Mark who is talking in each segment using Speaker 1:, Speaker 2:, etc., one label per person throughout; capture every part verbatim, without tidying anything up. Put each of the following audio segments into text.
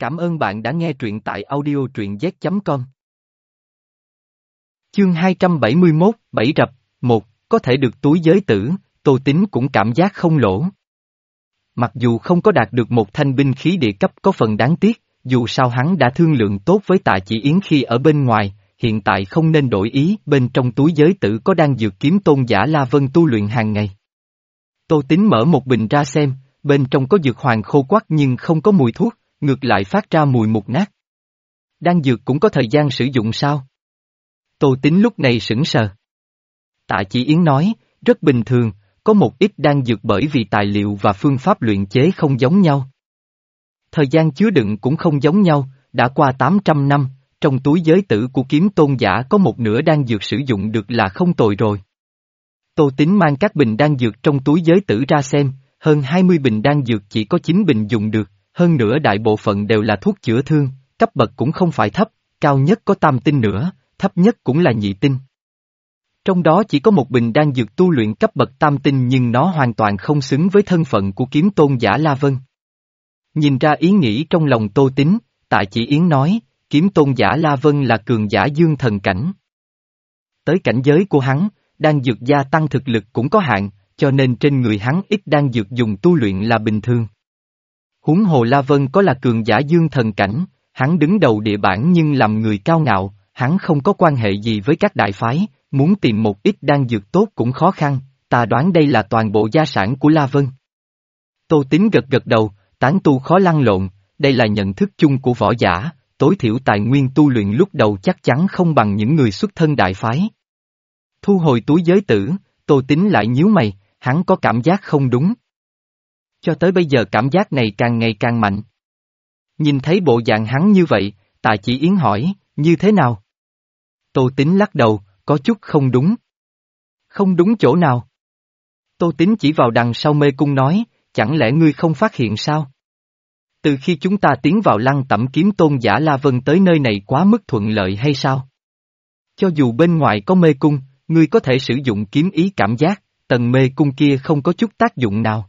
Speaker 1: Cảm ơn bạn đã nghe truyện tại audio truyện z chấm com. Chương hai trăm bảy mươi mốt, Bảy Rập, một, có thể được túi giới tử, Tô Tín cũng cảm giác không lỗ. Mặc dù không có đạt được một thanh binh khí địa cấp có phần đáng tiếc, dù sao hắn đã thương lượng tốt với Tạ Chỉ Yến khi ở bên ngoài, hiện tại không nên đổi ý, bên trong túi giới tử có đan dược kiếm tôn giả La Vân tu luyện hàng ngày. Tô Tín mở một bình ra xem, bên trong có dược hoàng khô quắt nhưng không có mùi thuốc, ngược lại phát ra mùi mục nát. Đan dược cũng có thời gian sử dụng sao? Tô Tín lúc này sững sờ. Tạ Chỉ Yến nói, rất bình thường, có một ít đan dược bởi vì tài liệu và phương pháp luyện chế không giống nhau. Thời gian chứa đựng cũng không giống nhau, đã qua tám trăm năm, trong túi giới tử của kiếm tôn giả có một nửa đan dược sử dụng được là không tồi rồi. Tô Tín mang các bình đan dược trong túi giới tử ra xem, hơn hai mươi bình đan dược chỉ có chín bình dùng được, hơn nữa đại bộ phận đều là thuốc chữa thương, cấp bậc cũng không phải thấp, cao nhất có tam tinh nữa, thấp nhất cũng là nhị tinh. Trong đó chỉ có một bình đan dược tu luyện cấp bậc tam tinh nhưng nó hoàn toàn không xứng với thân phận của kiếm tôn giả La Vân. Nhìn ra ý nghĩ trong lòng Tô Tín, Tạ Chỉ Yến nói, kiếm tôn giả La Vân là cường giả dương thần cảnh. Tới cảnh giới của hắn, đan dược gia tăng thực lực cũng có hạn, cho nên trên người hắn ít đan dược dùng tu luyện là bình thường. Huống hồ La Vân có là cường giả dương thần cảnh, hắn đứng đầu địa bản nhưng làm người cao ngạo, hắn không có quan hệ gì với các đại phái, muốn tìm một ít đan dược tốt cũng khó khăn, ta đoán đây là toàn bộ gia sản của La Vân. Tô Tín gật gật đầu, tán tu khó lăn lộn, đây là nhận thức chung của võ giả, tối thiểu tài nguyên tu luyện lúc đầu chắc chắn không bằng những người xuất thân đại phái. Thu hồi túi giới tử, Tô Tín lại nhíu mày, hắn có cảm giác không đúng. Cho tới bây giờ cảm giác này càng ngày càng mạnh. Nhìn thấy bộ dạng hắn như vậy, Tạ Chỉ Yến hỏi, như thế nào? Tô Tín lắc đầu, có chút không đúng. Không đúng chỗ nào? Tô Tín chỉ vào đằng sau mê cung nói, chẳng lẽ ngươi không phát hiện sao? Từ khi chúng ta tiến vào lăng tẩm kiếm tôn giả La Vân tới nơi này quá mức thuận lợi hay sao? Cho dù bên ngoài có mê cung, ngươi có thể sử dụng kiếm ý cảm giác, tầng mê cung kia không có chút tác dụng nào.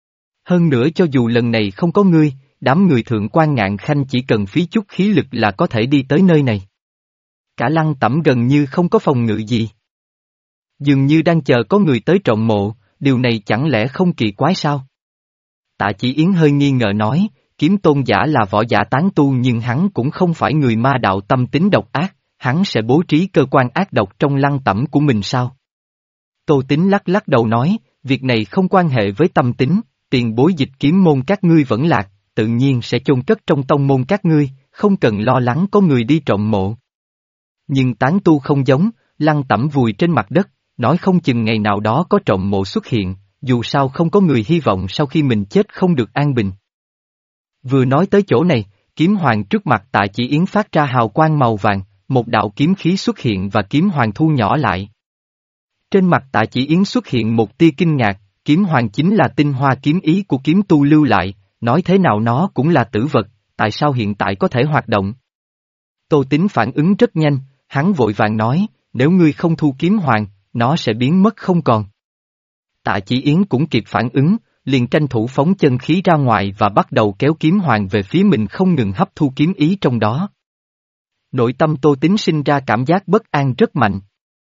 Speaker 1: Hơn nữa cho dù lần này không có ngươi, đám người thượng quan ngạn khanh chỉ cần phí chút khí lực là có thể đi tới nơi này. Cả lăng tẩm gần như không có phòng ngự gì. Dường như đang chờ có người tới trộm mộ, điều này chẳng lẽ không kỳ quái sao? Tạ Chỉ Yến hơi nghi ngờ nói, kiếm tôn giả là võ giả tán tu nhưng hắn cũng không phải người ma đạo tâm tính độc ác, hắn sẽ bố trí cơ quan ác độc trong lăng tẩm của mình sao? Tô Tín lắc lắc đầu nói, việc này không quan hệ với tâm tính, tiền bối dịch kiếm môn các ngươi vẫn lạc, tự nhiên sẽ chôn cất trong tông môn các ngươi, không cần lo lắng có người đi trộm mộ. Nhưng tán tu không giống, lăng tẩm vùi trên mặt đất, nói không chừng ngày nào đó có trộm mộ xuất hiện, dù sao không có người hy vọng sau khi mình chết không được an bình. Vừa nói tới chỗ này, kiếm hoàng trước mặt Tạ Chỉ Yến phát ra hào quang màu vàng, một đạo kiếm khí xuất hiện và kiếm hoàng thu nhỏ lại. Trên mặt Tạ Chỉ Yến xuất hiện một tia kinh ngạc, kiếm hoàng chính là tinh hoa kiếm ý của kiếm tu lưu lại, nói thế nào nó cũng là tử vật, tại sao hiện tại có thể hoạt động? Tô Tín phản ứng rất nhanh, hắn vội vàng nói, nếu ngươi không thu kiếm hoàng, nó sẽ biến mất không còn. Tạ Chỉ Yến cũng kịp phản ứng, liền tranh thủ phóng chân khí ra ngoài và bắt đầu kéo kiếm hoàng về phía mình không ngừng hấp thu kiếm ý trong đó. Nội tâm Tô Tín sinh ra cảm giác bất an rất mạnh.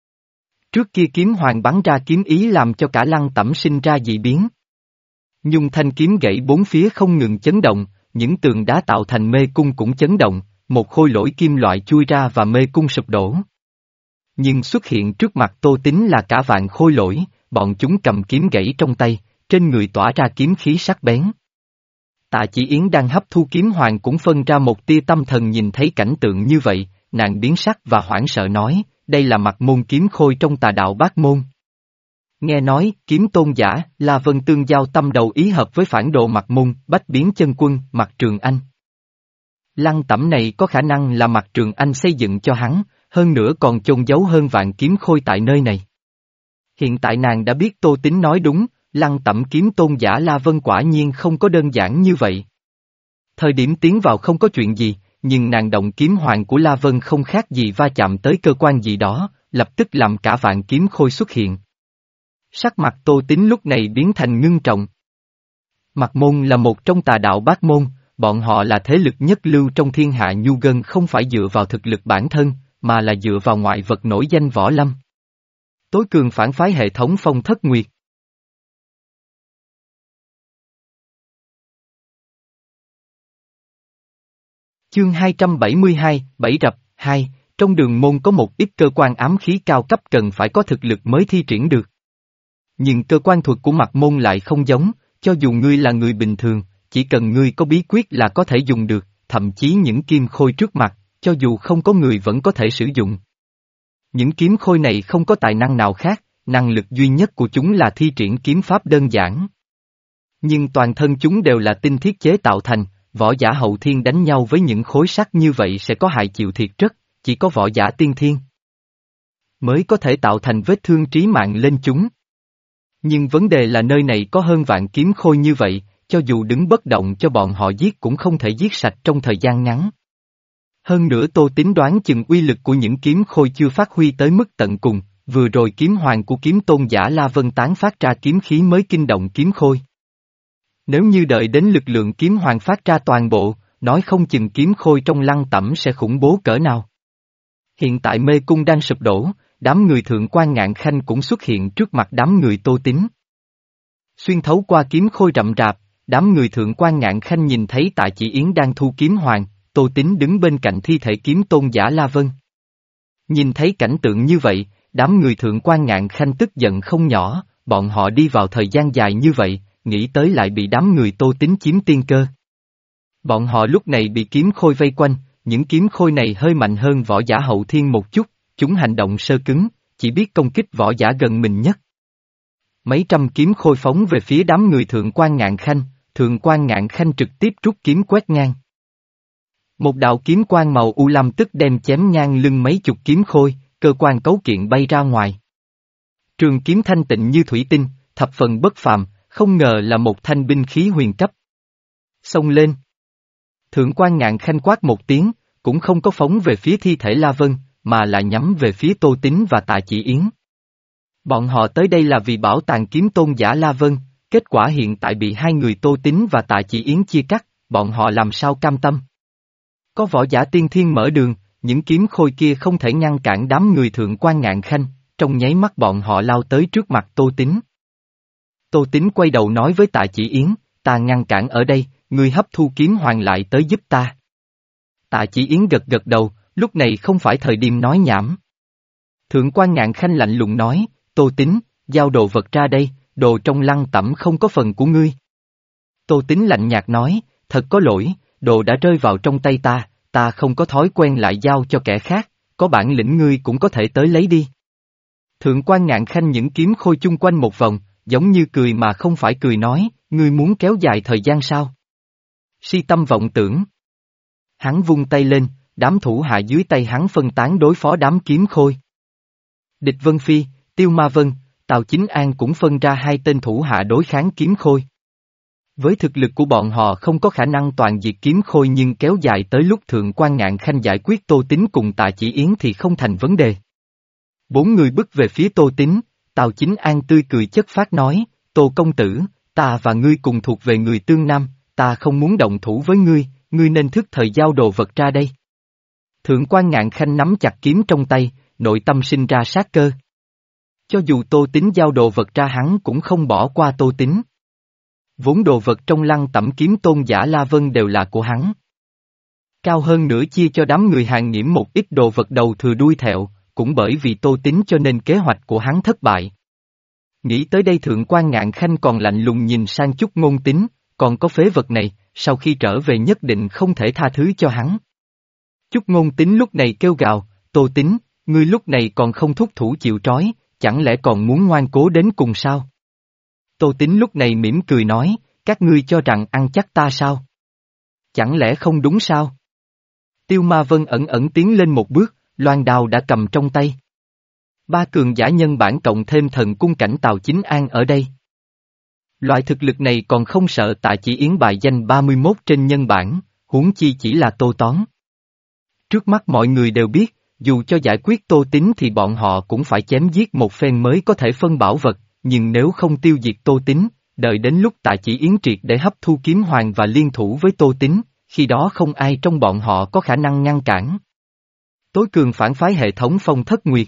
Speaker 1: Trước kia kiếm hoàng bắn ra kiếm ý làm cho cả lăng tẩm sinh ra dị biến. Nhung thanh kiếm gãy bốn phía không ngừng chấn động, những tường đá tạo thành mê cung cũng chấn động, một khôi lỗi kim loại chui ra và mê cung sụp đổ. Nhưng xuất hiện trước mặt Tô Tín là cả vạn khôi lỗi, bọn chúng cầm kiếm gãy trong tay, trên người tỏa ra kiếm khí sắc bén. Tạ Chỉ Yến đang hấp thu kiếm hoàng cũng phân ra một tia tâm thần nhìn thấy cảnh tượng như vậy, nàng biến sắc và hoảng sợ nói, đây là mặt môn kiếm khôi trong tà đạo bát môn. Nghe nói, kiếm tôn giả, La Vân tương giao tâm đầu ý hợp với phản đồ mặt môn, bách biến chân quân, Mặt Trường Anh. Lăng tẩm này có khả năng là Mặt Trường Anh xây dựng cho hắn, hơn nữa còn chôn giấu hơn vạn kiếm khôi tại nơi này. Hiện tại nàng đã biết Tô Tín nói đúng, lăng tẩm kiếm tôn giả La Vân quả nhiên không có đơn giản như vậy. Thời điểm tiến vào không có chuyện gì, nhưng nàng động kiếm hoàng của La Vân không khác gì va chạm tới cơ quan gì đó, lập tức làm cả vạn kiếm khôi xuất hiện. Sắc mặt Tô Tín lúc này biến thành ngưng trọng. Mặt môn là một trong tà đạo bát môn, bọn họ là thế lực nhất lưu trong thiên hạ nhu gân không phải dựa vào thực lực bản thân, mà là dựa vào ngoại vật nổi danh võ lâm. Tối cường phản phái hệ thống Phong Thất Nguyệt. Chương hai trăm bảy mươi hai, Bảy Rập, hai, trong đường môn có một ít cơ quan ám khí cao cấp cần phải có thực lực mới thi triển được. Nhưng cơ quan thuật của mặt môn lại không giống, cho dù ngươi là người bình thường, chỉ cần ngươi có bí quyết là có thể dùng được, thậm chí những kim khôi trước mặt, cho dù không có người vẫn có thể sử dụng. Những kiếm khôi này không có tài năng nào khác, năng lực duy nhất của chúng là thi triển kiếm pháp đơn giản. Nhưng toàn thân chúng đều là tinh thiết chế tạo thành, võ giả hậu thiên đánh nhau với những khối sắt như vậy sẽ có hại chịu thiệt rất, chỉ có võ giả tiên thiên mới có thể tạo thành vết thương trí mạng lên chúng. Nhưng vấn đề là nơi này có hơn vạn kiếm khôi như vậy, cho dù đứng bất động cho bọn họ giết cũng không thể giết sạch trong thời gian ngắn. Hơn nữa Tô Tín đoán chừng uy lực của những kiếm khôi chưa phát huy tới mức tận cùng, vừa rồi kiếm hoàng của kiếm tôn giả La Vân tán phát ra kiếm khí mới kinh động kiếm khôi. Nếu như đợi đến lực lượng kiếm hoàng phát ra toàn bộ, nói không chừng kiếm khôi trong lăng tẩm sẽ khủng bố cỡ nào. Hiện tại mê cung đang sụp đổ, đám người thượng quan ngạn khanh cũng xuất hiện trước mặt đám người Tô Tín. Xuyên thấu qua kiếm khôi rậm rạp, đám người thượng quan ngạn khanh nhìn thấy Tạ Chỉ Yến đang thu kiếm hoàng, Tô Tín đứng bên cạnh thi thể kiếm tôn giả La Vân. Nhìn thấy cảnh tượng như vậy, đám người thượng quan ngạn khanh tức giận không nhỏ, bọn họ đi vào thời gian dài như vậy, nghĩ tới lại bị đám người Tô Tín chiếm tiên cơ. Bọn họ lúc này bị kiếm khôi vây quanh, những kiếm khôi này hơi mạnh hơn võ giả hậu thiên một chút, chúng hành động sơ cứng, chỉ biết công kích võ giả gần mình nhất. Mấy trăm kiếm khôi phóng về phía đám người thượng quan ngạn khanh, thượng quan ngạn khanh trực tiếp rút kiếm quét ngang. Một đạo kiếm quang màu u lam tức đem chém ngang lưng mấy chục kiếm khôi, cơ quan cấu kiện bay ra ngoài. Trường kiếm thanh tịnh như thủy tinh, thập phần bất phàm, không ngờ là một thanh binh khí huyền cấp. Xông lên. Thượng quan ngạn khanh quát một tiếng, cũng không có phóng về phía thi thể La Vân, mà là nhắm về phía Tô Tín và Tạ Chỉ Yến. Bọn họ tới đây là vì bảo tàng kiếm tôn giả La Vân, kết quả hiện tại bị hai người Tô Tín và Tạ Chỉ Yến chia cắt, bọn họ làm sao cam tâm. Có võ giả tiên thiên mở đường, những kiếm khôi kia không thể ngăn cản đám người thượng quan ngạn khanh, trong nháy mắt bọn họ lao tới trước mặt Tô Tín. Tô Tín quay đầu nói với Tạ Chỉ Yến, ta ngăn cản ở đây, ngươi hấp thu kiếm hoàng lại tới giúp ta. Tạ Chỉ Yến gật gật đầu, lúc này không phải thời điểm nói nhảm. Thượng quan ngạn khanh lạnh lùng nói, Tô Tín, giao đồ vật ra đây, đồ trong lăng tẩm không có phần của ngươi. Tô Tín lạnh nhạt nói, thật có lỗi, đồ đã rơi vào trong tay ta, ta không có thói quen lại giao cho kẻ khác, có bản lĩnh ngươi cũng có thể tới lấy đi. Thượng quan ngạn khanh những kiếm khôi chung quanh một vòng, giống như cười mà không phải cười nói, ngươi muốn kéo dài thời gian sao? Si tâm vọng tưởng. Hắn vung tay lên, đám thủ hạ dưới tay hắn phân tán đối phó đám kiếm khôi. Địch Vân Phi, Tiêu Ma Vân, Tào Chính An cũng phân ra hai tên thủ hạ đối kháng kiếm khôi. Với thực lực của bọn họ không có khả năng toàn diệt kiếm khôi nhưng kéo dài tới lúc thượng quan ngạn khanh giải quyết Tô Tín cùng Tạ Chỉ Yến thì không thành vấn đề. Bốn người bước về phía Tô Tín, Tào Chính An tươi cười chất phát nói, Tô công tử, ta và ngươi cùng thuộc về người Tương Nam, ta không muốn động thủ với ngươi, ngươi nên thức thời giao đồ vật ra đây. Thượng quan ngạn khanh nắm chặt kiếm trong tay, nội tâm sinh ra sát cơ. Cho dù Tô Tín giao đồ vật ra hắn cũng không bỏ qua Tô Tín. Vốn đồ vật trong lăng tẩm kiếm tôn giả La Vân đều là của hắn. Cao hơn nữa chia cho đám người Hàn Nghiễm một ít đồ vật đầu thừa đuôi thẹo, cũng bởi vì Tô Tín cho nên kế hoạch của hắn thất bại. Nghĩ tới đây thượng quan ngạn khanh còn lạnh lùng nhìn sang chút Ngôn Tín, còn có phế vật này, sau khi trở về nhất định không thể tha thứ cho hắn. Chút Ngôn Tín lúc này kêu gào, Tô Tín, ngươi lúc này còn không thúc thủ chịu trói, chẳng lẽ còn muốn ngoan cố đến cùng sao? Tô Tín lúc này mỉm cười nói, các ngươi cho rằng ăn chắc ta sao? Chẳng lẽ không đúng sao? Tiêu Ma Vân ẩn ẩn tiến lên một bước, loan đao đã cầm trong tay. Ba cường giả nhân bản cộng thêm thần cung cảnh Tào Chính An ở đây. Loại thực lực này còn không sợ Tạ Chỉ Yến bài danh ba mươi mốt trên nhân bản, huống chi chỉ là Tô Toán. Trước mắt mọi người đều biết, dù cho giải quyết Tô Tín thì bọn họ cũng phải chém giết một phen mới có thể phân bảo vật, nhưng nếu không tiêu diệt Tô Tín, đợi đến lúc Tạ Chỉ Yến triệt để hấp thu kiếm hoàng và liên thủ với Tô Tín, khi đó không ai trong bọn họ có khả năng ngăn cản. Tối cường phản phái hệ thống Phong Thất Nguyệt.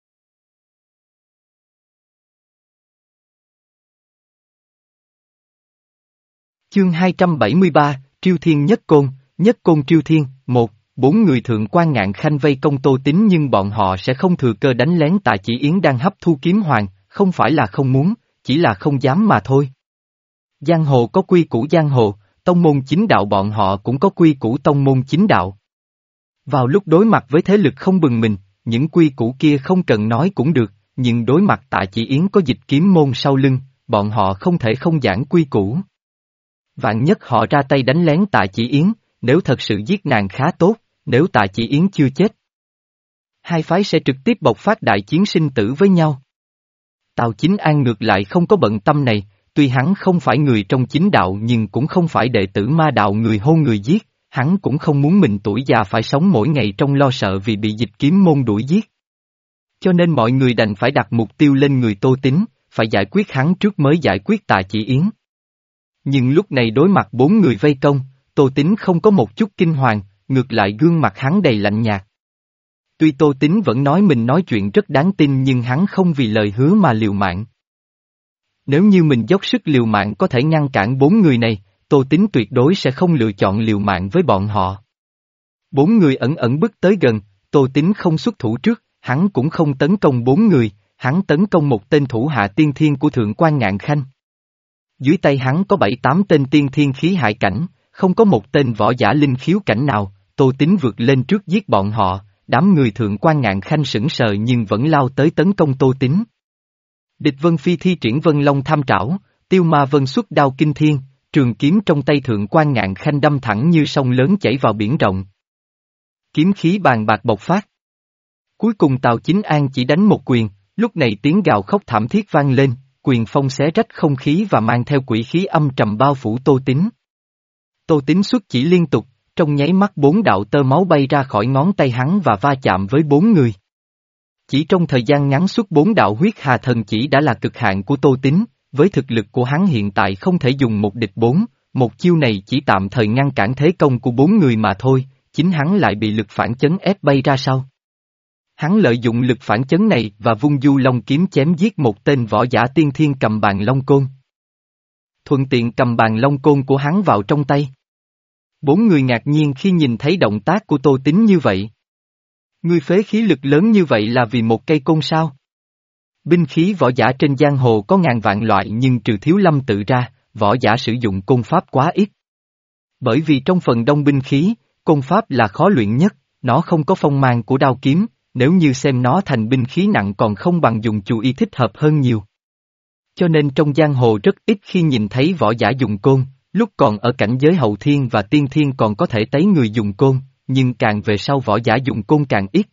Speaker 1: Chương hai trăm bảy mươi ba, Triêu Thiên Nhất Côn, Nhất Côn Triêu Thiên, một, bốn người thượng quan ngạn khanh vây công Tô Tín nhưng bọn họ sẽ không thừa cơ đánh lén Tạ Chỉ Yến đang hấp thu kiếm hoàng, không phải là không muốn, chỉ là không dám mà thôi. Giang hồ có quy củ giang hồ, tông môn chính đạo bọn họ cũng có quy củ tông môn chính đạo. Vào lúc đối mặt với thế lực không bừng mình, những quy củ kia không cần nói cũng được, nhưng đối mặt Tạ Chỉ Yến có dịch kiếm môn sau lưng, bọn họ không thể không giảng quy củ. Vạn nhất họ ra tay đánh lén Tạ Chỉ Yến, nếu thật sự giết nàng khá tốt, nếu Tạ Chỉ Yến chưa chết, hai phái sẽ trực tiếp bộc phát đại chiến sinh tử với nhau. Tào Chính An ngược lại không có bận tâm này, tuy hắn không phải người trong chính đạo nhưng cũng không phải đệ tử ma đạo người hô người giết, hắn cũng không muốn mình tuổi già phải sống mỗi ngày trong lo sợ vì bị dịch kiếm môn đuổi giết. Cho nên mọi người đành phải đặt mục tiêu lên người Tô Tín, phải giải quyết hắn trước mới giải quyết Tạ Chỉ Yến. Nhưng lúc này đối mặt bốn người vây công, Tô Tín không có một chút kinh hoàng, ngược lại gương mặt hắn đầy lạnh nhạt. Tuy Tô Tín vẫn nói mình nói chuyện rất đáng tin nhưng hắn không vì lời hứa mà liều mạng. Nếu như mình dốc sức liều mạng có thể ngăn cản bốn người này, Tô Tín tuyệt đối sẽ không lựa chọn liều mạng với bọn họ. Bốn người ẩn ẩn bước tới gần, Tô Tín không xuất thủ trước, hắn cũng không tấn công bốn người, hắn tấn công một tên thủ hạ tiên thiên của Thượng quan Ngạn Khanh. Dưới tay hắn có bảy tám tên tiên thiên khí hải cảnh, không có một tên võ giả linh khiếu cảnh nào, Tô Tín vượt lên trước giết bọn họ, đám người Thượng quan Ngạn Khanh sững sờ nhưng vẫn lao tới tấn công Tô Tín. Địch Vân Phi thi triển Vân Long Tham Trảo, Tiêu Ma Vân xuất đao kinh thiên, trường kiếm trong tay Thượng quan Ngạn Khanh đâm thẳng như sông lớn chảy vào biển rộng. Kiếm khí bàn bạc bộc phát. Cuối cùng Tào Chính An chỉ đánh một quyền, lúc này tiếng gào khóc thảm thiết vang lên, quyền phong xé rách không khí và mang theo quỷ khí âm trầm bao phủ Tô Tín. Tô Tín xuất chỉ liên tục, trong nháy mắt bốn đạo tơ máu bay ra khỏi ngón tay hắn và va chạm với bốn người. Chỉ trong thời gian ngắn xuất bốn đạo huyết hà thần chỉ đã là cực hạn của Tô Tín, với thực lực của hắn hiện tại không thể dùng một địch bốn, một chiêu này chỉ tạm thời ngăn cản thế công của bốn người mà thôi, chính hắn lại bị lực phản chấn ép bay ra sau. Hắn lợi dụng lực phản chấn này và vung du long kiếm chém giết một tên võ giả tiên thiên cầm bàn long côn. Thuận tiện cầm bàn long côn của hắn vào trong tay. Bốn người ngạc nhiên khi nhìn thấy động tác của Tô Tín như vậy. Ngươi phế khí lực lớn như vậy là vì một cây côn sao? Binh khí võ giả trên giang hồ có ngàn vạn loại nhưng trừ Thiếu Lâm tự ra, võ giả sử dụng côn pháp quá ít. Bởi vì trong phần đông binh khí, côn pháp là khó luyện nhất, nó không có phong mang của đao kiếm, nếu như xem nó thành binh khí nặng còn không bằng dùng chủ y thích hợp hơn nhiều. Cho nên trong giang hồ rất ít khi nhìn thấy võ giả dùng côn, lúc còn ở cảnh giới hậu thiên và tiên thiên còn có thể thấy người dùng côn, nhưng càng về sau võ giả dùng côn càng ít.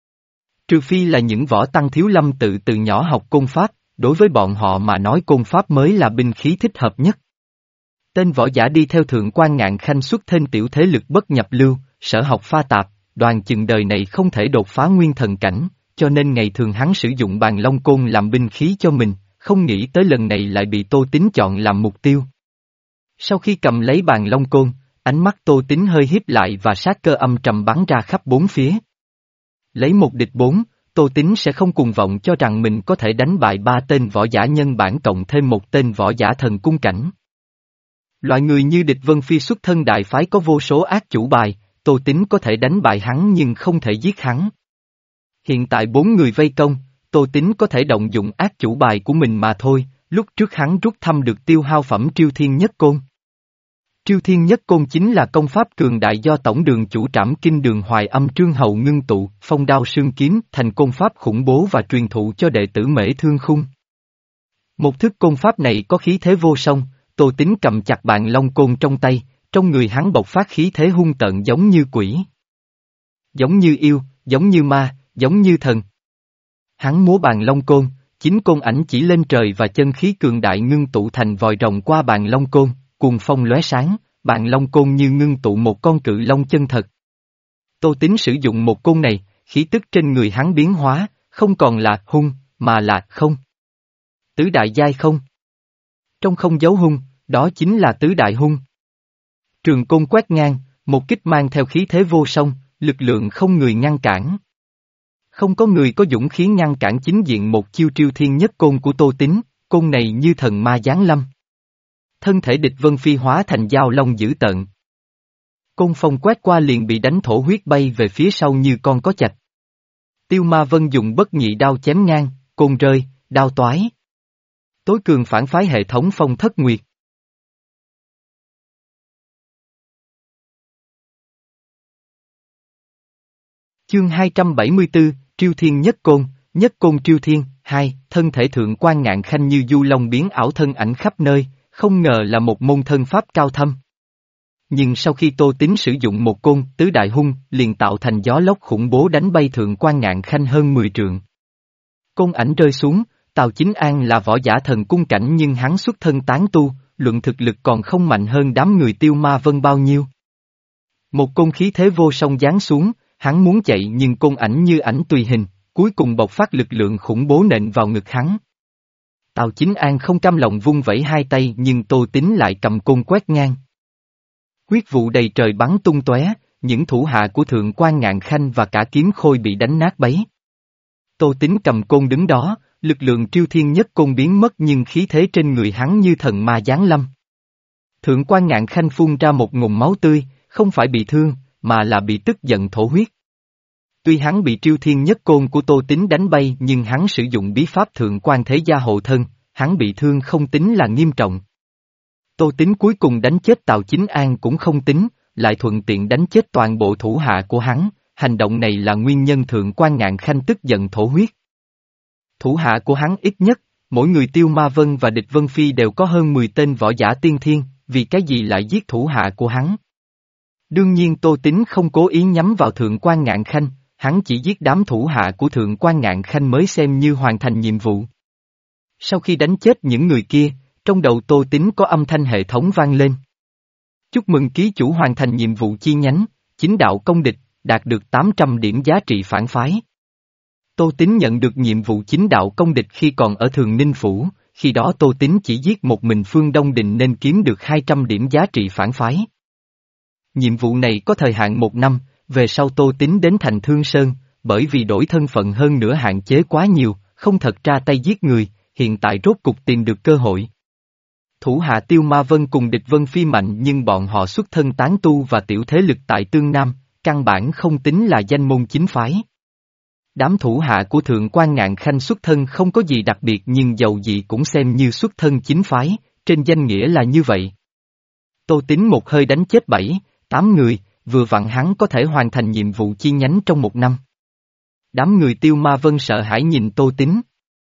Speaker 1: Trừ phi là những võ tăng Thiếu Lâm tự từ nhỏ học côn pháp, đối với bọn họ mà nói côn pháp mới là binh khí thích hợp nhất. Tên võ giả đi theo Thượng quan Ngạn Khanh xuất thân tiểu thế lực bất nhập lưu, sở học pha tạp, đoàn chừng đời này không thể đột phá nguyên thần cảnh, cho nên ngày thường hắn sử dụng bàn long côn làm binh khí cho mình, không nghĩ tới lần này lại bị Tô Tín chọn làm mục tiêu. Sau khi cầm lấy bàn long côn, ánh mắt Tô Tín hơi híp lại và sát cơ âm trầm bắn ra khắp bốn phía. Lấy một địch bốn, Tô Tín sẽ không cuồng vọng cho rằng mình có thể đánh bại ba tên võ giả nhân bản cộng thêm một tên võ giả thần cung cảnh. Loại người như Địch Vân Phi xuất thân đại phái có vô số ác chủ bài, Tô Tín có thể đánh bại hắn nhưng không thể giết hắn. Hiện tại bốn người vây công, Tô Tín có thể động dụng ác chủ bài của mình mà thôi, lúc trước hắn rút thăm được tiêu hao phẩm Triêu Thiên Nhất Côn. Triêu Thiên Nhất Côn chính là công pháp cường đại do tổng đường chủ Trảm Kinh Đường Hoài Âm Trương Hầu ngưng tụ, phong đao sương kiếm thành công pháp khủng bố và truyền thụ cho đệ tử Mễ Thương Khung. Một thức côn pháp này có khí thế vô song, Tô Tín cầm chặt bàn long côn trong tay, trong người hắn bộc phát khí thế hung tợn giống như quỷ. Giống như yêu, giống như ma, giống như thần. Hắn múa bàn long côn, chính côn ảnh chỉ lên trời và chân khí cường đại ngưng tụ thành vòi rồng qua bàn long côn, cuồng phong lóe sáng, bàn long côn như ngưng tụ một con cự long chân thật. Tô Tín sử dụng một côn này, khí tức trên người hắn biến hóa, không còn là hung, mà là không. Tứ đại giai không. Trong không dấu hung, đó chính là tứ đại hung. Trường côn quét ngang, Một kích mang theo khí thế vô song, lực lượng không người ngăn cản. Không có người có dũng khí ngăn cản chính diện một chiêu Triêu Thiên Nhất Côn của Tô Tín, côn này như thần ma giáng lâm. Thân thể địch Vân Phi hóa thành dao long dữ tợn. Côn phong quét qua liền bị đánh thổ huyết bay về phía sau như con có chạch. Tiêu Ma Vân dùng bất nhị đao chém ngang, côn rơi, đao toái. Tối cường phản phái hệ thống Phong Thất Nguyệt. Chương hai trăm bảy mươi tư, Triêu Thiên Nhất Côn, Nhất Côn Triêu Thiên, hai, thân thể thượng quan ngạn khanh như du long biến ảo thân ảnh khắp nơi, không ngờ là một môn thân pháp cao thâm. Nhưng sau khi Tô Tín sử dụng một côn tứ đại hung, liền tạo thành gió lốc khủng bố đánh bay thượng quan ngạn khanh hơn mười trượng. Côn ảnh rơi xuống, Tào Chính An là võ giả thần cung cảnh nhưng hắn xuất thân tán tu, luận thực lực còn không mạnh hơn đám người Tiêu Ma Vân bao nhiêu. Một côn khí thế vô song giáng xuống, hắn muốn chạy nhưng côn ảnh như ảnh tùy hình, cuối cùng bộc phát lực lượng khủng bố nện vào ngực hắn. Tào Chính An không cam lòng vung vẩy hai tay nhưng Tô Tín lại cầm côn quét ngang. Huyết vụ đầy trời bắn tung tóe, những thủ hạ của Thượng quan Ngạn Khanh và cả Kiếm Khôi bị đánh nát bấy. Tô Tín cầm côn đứng đó, lực lượng Triêu Thiên Nhất Côn biến mất nhưng khí thế trên người hắn như thần ma giáng lâm. Thượng quan Ngạn Khanh phun ra một ngụm máu tươi, không phải bị thương, mà là bị tức giận thổ huyết. Tuy hắn bị Triêu Thiên Nhất Côn của Tô Tín đánh bay nhưng hắn sử dụng bí pháp Thượng quan Thế Gia hộ thân, hắn bị thương không tính là nghiêm trọng. Tô Tín cuối cùng đánh chết Tào Chính An cũng không tính, lại thuận tiện đánh chết toàn bộ thủ hạ của hắn, hành động này là nguyên nhân Thượng quan Ngạn Khanh tức giận thổ huyết. Thủ hạ của hắn ít nhất, mỗi người Tiêu Ma Vân và địch Vân Phi đều có hơn mười tên võ giả tiên thiên, vì cái gì lại giết thủ hạ của hắn. Đương nhiên Tô Tín không cố ý nhắm vào Thượng quan Ngạn Khanh, hắn chỉ giết đám thủ hạ của Thượng quan Ngạn Khanh mới xem như hoàn thành nhiệm vụ. Sau khi đánh chết những người kia, trong đầu Tô Tín có âm thanh hệ thống vang lên. Chúc mừng ký chủ hoàn thành nhiệm vụ chi nhánh, chính đạo công địch, đạt được tám trăm điểm giá trị phản phái. Tô Tín nhận được nhiệm vụ chính đạo công địch khi còn ở Thường Ninh Phủ, khi đó Tô Tín chỉ giết một mình Phương Đông Định nên kiếm được hai trăm điểm giá trị phản phái. Nhiệm vụ này có thời hạn một năm, về sau Tô Tín đến thành Thương Sơn, bởi vì đổi thân phận hơn nữa hạn chế quá nhiều, không thật ra tay giết người, hiện tại rốt cục tìm được cơ hội. Thủ hạ Tiêu Ma Vân cùng địch Vân Phi mạnh nhưng bọn họ xuất thân tán tu và tiểu thế lực tại Tương Nam, căn bản không tính là danh môn chính phái. Đám thủ hạ của Thượng quan Ngạn Khanh xuất thân không có gì đặc biệt nhưng dầu gì cũng xem như xuất thân chính phái, trên danh nghĩa là như vậy. Tô Tín một hơi đánh chết bảy, tám người, vừa vặn hắn có thể hoàn thành nhiệm vụ chi nhánh trong một năm. Đám người Tiêu Ma Vân sợ hãi nhìn Tô Tín.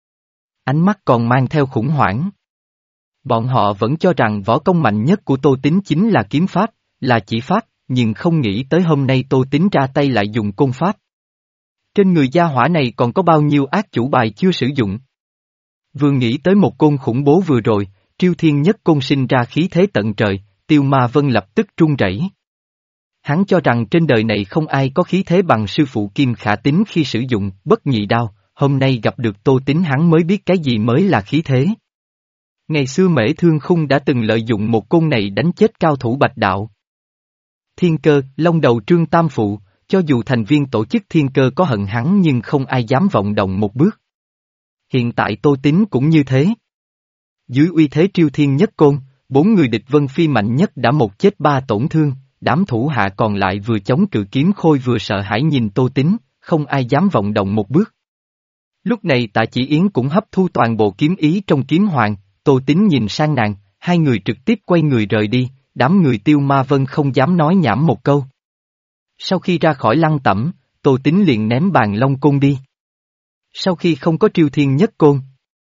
Speaker 1: Ánh mắt còn mang theo khủng hoảng. Bọn họ vẫn cho rằng võ công mạnh nhất của Tô Tín chính là kiếm pháp, là chỉ pháp, nhưng không nghĩ tới hôm nay Tô Tín ra tay lại dùng côn pháp. Trên người gia hỏa này còn có bao nhiêu ác chủ bài chưa sử dụng. Vừa nghĩ tới một côn khủng bố vừa rồi, Triêu Thiên Nhất Côn sinh ra khí thế tận trời, Tiêu Ma Vân lập tức run rẩy. Hắn cho rằng trên đời này không ai có khí thế bằng sư phụ Kim Khả Tín khi sử dụng bất nhị đao, hôm nay gặp được Tô Tín hắn mới biết cái gì mới là khí thế. Ngày xưa Mễ Thương Khung đã từng lợi dụng một côn này đánh chết cao thủ Bạch Đạo. Thiên Cơ, Long Đầu Trương Tam Phụ, cho dù thành viên tổ chức Thiên Cơ có hận hắn nhưng không ai dám vọng động một bước. Hiện tại Tô Tín cũng như thế. Dưới uy thế Triêu Thiên Nhất Côn, bốn người địch Vân Phi mạnh nhất đã một chết ba tổn thương, đám thủ hạ còn lại vừa chống cự Kiếm Khôi vừa sợ hãi nhìn Tô Tín, không ai dám vọng động một bước. Lúc này Tạ Chỉ Yến cũng hấp thu toàn bộ kiếm ý trong kiếm hoàng, Tô Tín nhìn sang nàng, hai người trực tiếp quay người rời đi, đám người Tiêu Ma Vân không dám nói nhảm một câu. Sau khi ra khỏi lăng tẩm, Tô Tín liền ném bàn long côn đi. Sau khi không có Triêu Thiên Nhất Côn,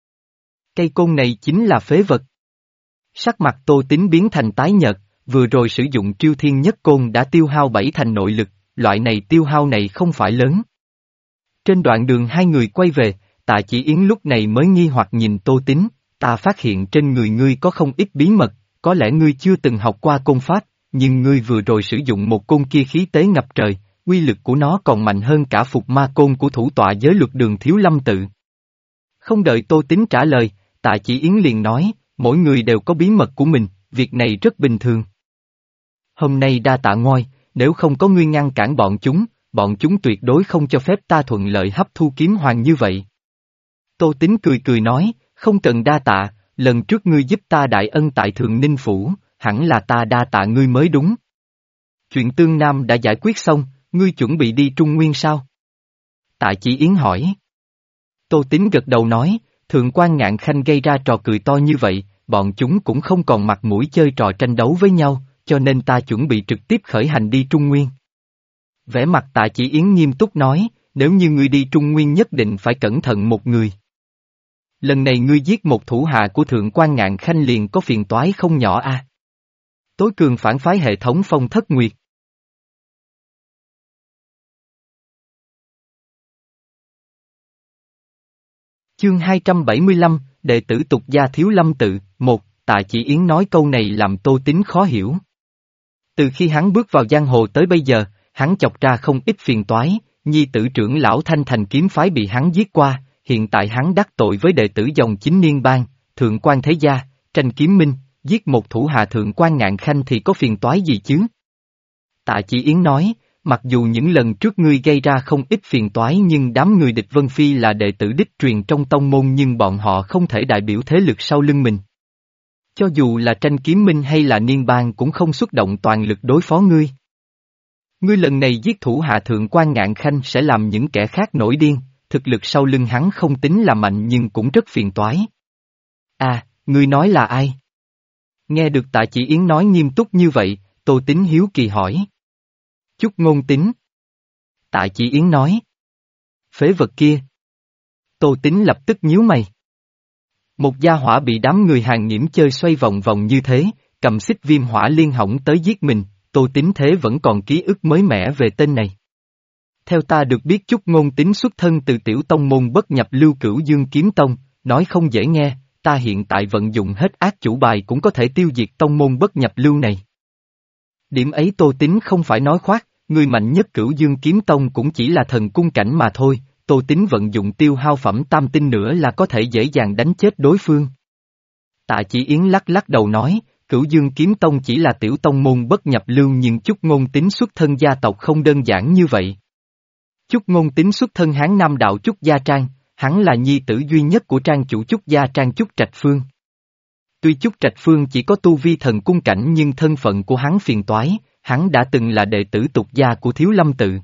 Speaker 1: cây côn này chính là phế vật. Sắc mặt Tô Tín biến thành tái nhợt, vừa rồi sử dụng Triêu Thiên Nhất Côn đã tiêu hao bảy thành nội lực, loại này tiêu hao này không phải lớn. Trên đoạn đường hai người quay về, Tạ Chỉ Yến lúc này mới nghi hoặc nhìn Tô Tín, ta phát hiện trên người ngươi có không ít bí mật, có lẽ ngươi chưa từng học qua côn pháp, nhưng ngươi vừa rồi sử dụng một côn kia khí tế ngập trời, uy lực của nó còn mạnh hơn cả phục ma côn của thủ tọa giới luật Đường Thiếu Lâm tự. Không đợi Tô Tín trả lời, Tạ Chỉ Yến liền nói, mỗi người đều có bí mật của mình, việc này rất bình thường. Hôm nay đa tạ ngôi, nếu không có ngươi ngăn cản bọn chúng, bọn chúng tuyệt đối không cho phép ta thuận lợi hấp thu kiếm hoàng như vậy. Tô Tính cười cười nói, không cần đa tạ, lần trước ngươi giúp ta đại ân tại Thượng Ninh Phủ, hẳn là ta đa tạ ngươi mới đúng. Chuyện Tương Nam đã giải quyết xong, ngươi chuẩn bị đi Trung Nguyên sao? Tạ Chỉ Yến hỏi. Tô Tính gật đầu nói, Thượng quan Ngạn Khanh gây ra trò cười to như vậy, bọn chúng cũng không còn mặt mũi chơi trò tranh đấu với nhau, cho nên ta chuẩn bị trực tiếp khởi hành đi Trung Nguyên. Vẻ mặt Tạ Chỉ Yến nghiêm túc nói, nếu như ngươi đi Trung Nguyên nhất định phải cẩn thận một người. Lần này ngươi giết một thủ hạ của Thượng quan Ngạn Khanh liền có phiền toái không nhỏ a. À? Tối cường phản phái hệ thống Phong Thất Nguyệt. Chương hai trăm bảy mươi lăm, đệ tử tục gia Thiếu Lâm Tự, một, Tạ Chỉ Yến nói câu này làm Tô Tính khó hiểu. Từ khi hắn bước vào giang hồ tới bây giờ, hắn chọc ra không ít phiền toái, nhi tử trưởng lão Thanh Thành kiếm phái bị hắn giết qua, hiện tại hắn đắc tội với đệ tử dòng chính Niên Bang, Thượng quan Thế Gia, Tranh Kiếm Minh, giết một thủ hạ Thượng quan Ngạn Khanh thì có phiền toái gì chứ? Tạ Chỉ Yến nói, mặc dù những lần trước ngươi gây ra không ít phiền toái nhưng đám người địch Vân Phi là đệ tử đích truyền trong tông môn nhưng bọn họ không thể đại biểu thế lực sau lưng mình. Cho dù là Tranh Kiếm Minh hay là Niên Bang cũng không xuất động toàn lực đối phó ngươi. Ngươi lần này giết thủ hạ Thượng quan Ngạn Khanh sẽ làm những kẻ khác nổi điên, thực lực sau lưng hắn không tính là mạnh nhưng cũng rất phiền toái. À, ngươi nói là ai? Nghe được Tạ Chỉ Yến nói nghiêm túc như vậy, Tô Tính hiếu kỳ hỏi. Chúc Ngôn Tính. Tạ Chỉ Yến nói. Phế vật kia. Tô Tính lập tức nhíu mày. Một gia hỏa bị đám người Hàn Nghiễm chơi xoay vòng vòng như thế, cầm xích viêm hỏa liên hỏng tới giết mình, Tô Tính thế vẫn còn ký ức mới mẻ về tên này. Theo ta được biết Chúc Ngôn Tính xuất thân từ tiểu tông môn bất nhập lưu Cửu Dương Kiếm Tông, nói không dễ nghe, ta hiện tại vận dụng hết ác chủ bài cũng có thể tiêu diệt tông môn bất nhập lưu này. Điểm ấy Tô Tính không phải nói khoác, người mạnh nhất Cửu Dương Kiếm Tông cũng chỉ là thần cung cảnh mà thôi, Tô Tính vận dụng tiêu hao phẩm tam tinh nữa là có thể dễ dàng đánh chết đối phương. Tạ Chỉ Yến lắc lắc đầu nói, Cửu Dương Kiếm Tông chỉ là tiểu tông môn bất nhập lưu nhưng Chúc Ngôn Tính xuất thân gia tộc không đơn giản như vậy. Chúc Ngôn Tính xuất thân Hán Nam đạo Chúc Gia Trang, hắn là nhi tử duy nhất của trang chủ Chúc Gia Trang Chúc Trạch Phương. Tuy Chúc Trạch Phương chỉ có tu vi thần cung cảnh nhưng thân phận của hắn phiền toái, hắn đã từng là đệ tử tục gia của Thiếu Lâm Tự.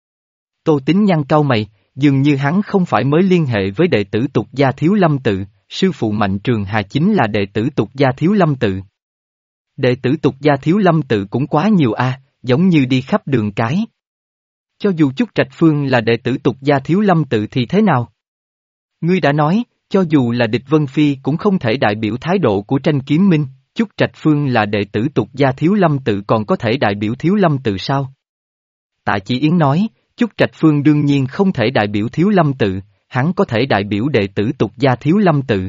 Speaker 1: Tô Tính nhăn cau mày, dường như hắn không phải mới liên hệ với đệ tử tục gia Thiếu Lâm Tự, sư phụ Mạnh Trường Hà chính là đệ tử tục gia Thiếu Lâm Tự. Đệ tử tục gia Thiếu Lâm Tự cũng quá nhiều a, giống như đi khắp đường cái. Cho dù Chúc Trạch Phương là đệ tử tục gia Thiếu Lâm Tự thì thế nào? Ngươi đã nói, cho dù là địch Vân Phi cũng không thể đại biểu thái độ của Tranh Kiếm Minh, Chúc Trạch Phương là đệ tử tục gia Thiếu Lâm Tự còn có thể đại biểu Thiếu Lâm Tự sao? Tạ Chỉ Yến nói, Chúc Trạch Phương đương nhiên không thể đại biểu Thiếu Lâm Tự, hắn có thể đại biểu đệ tử tục gia Thiếu Lâm Tự.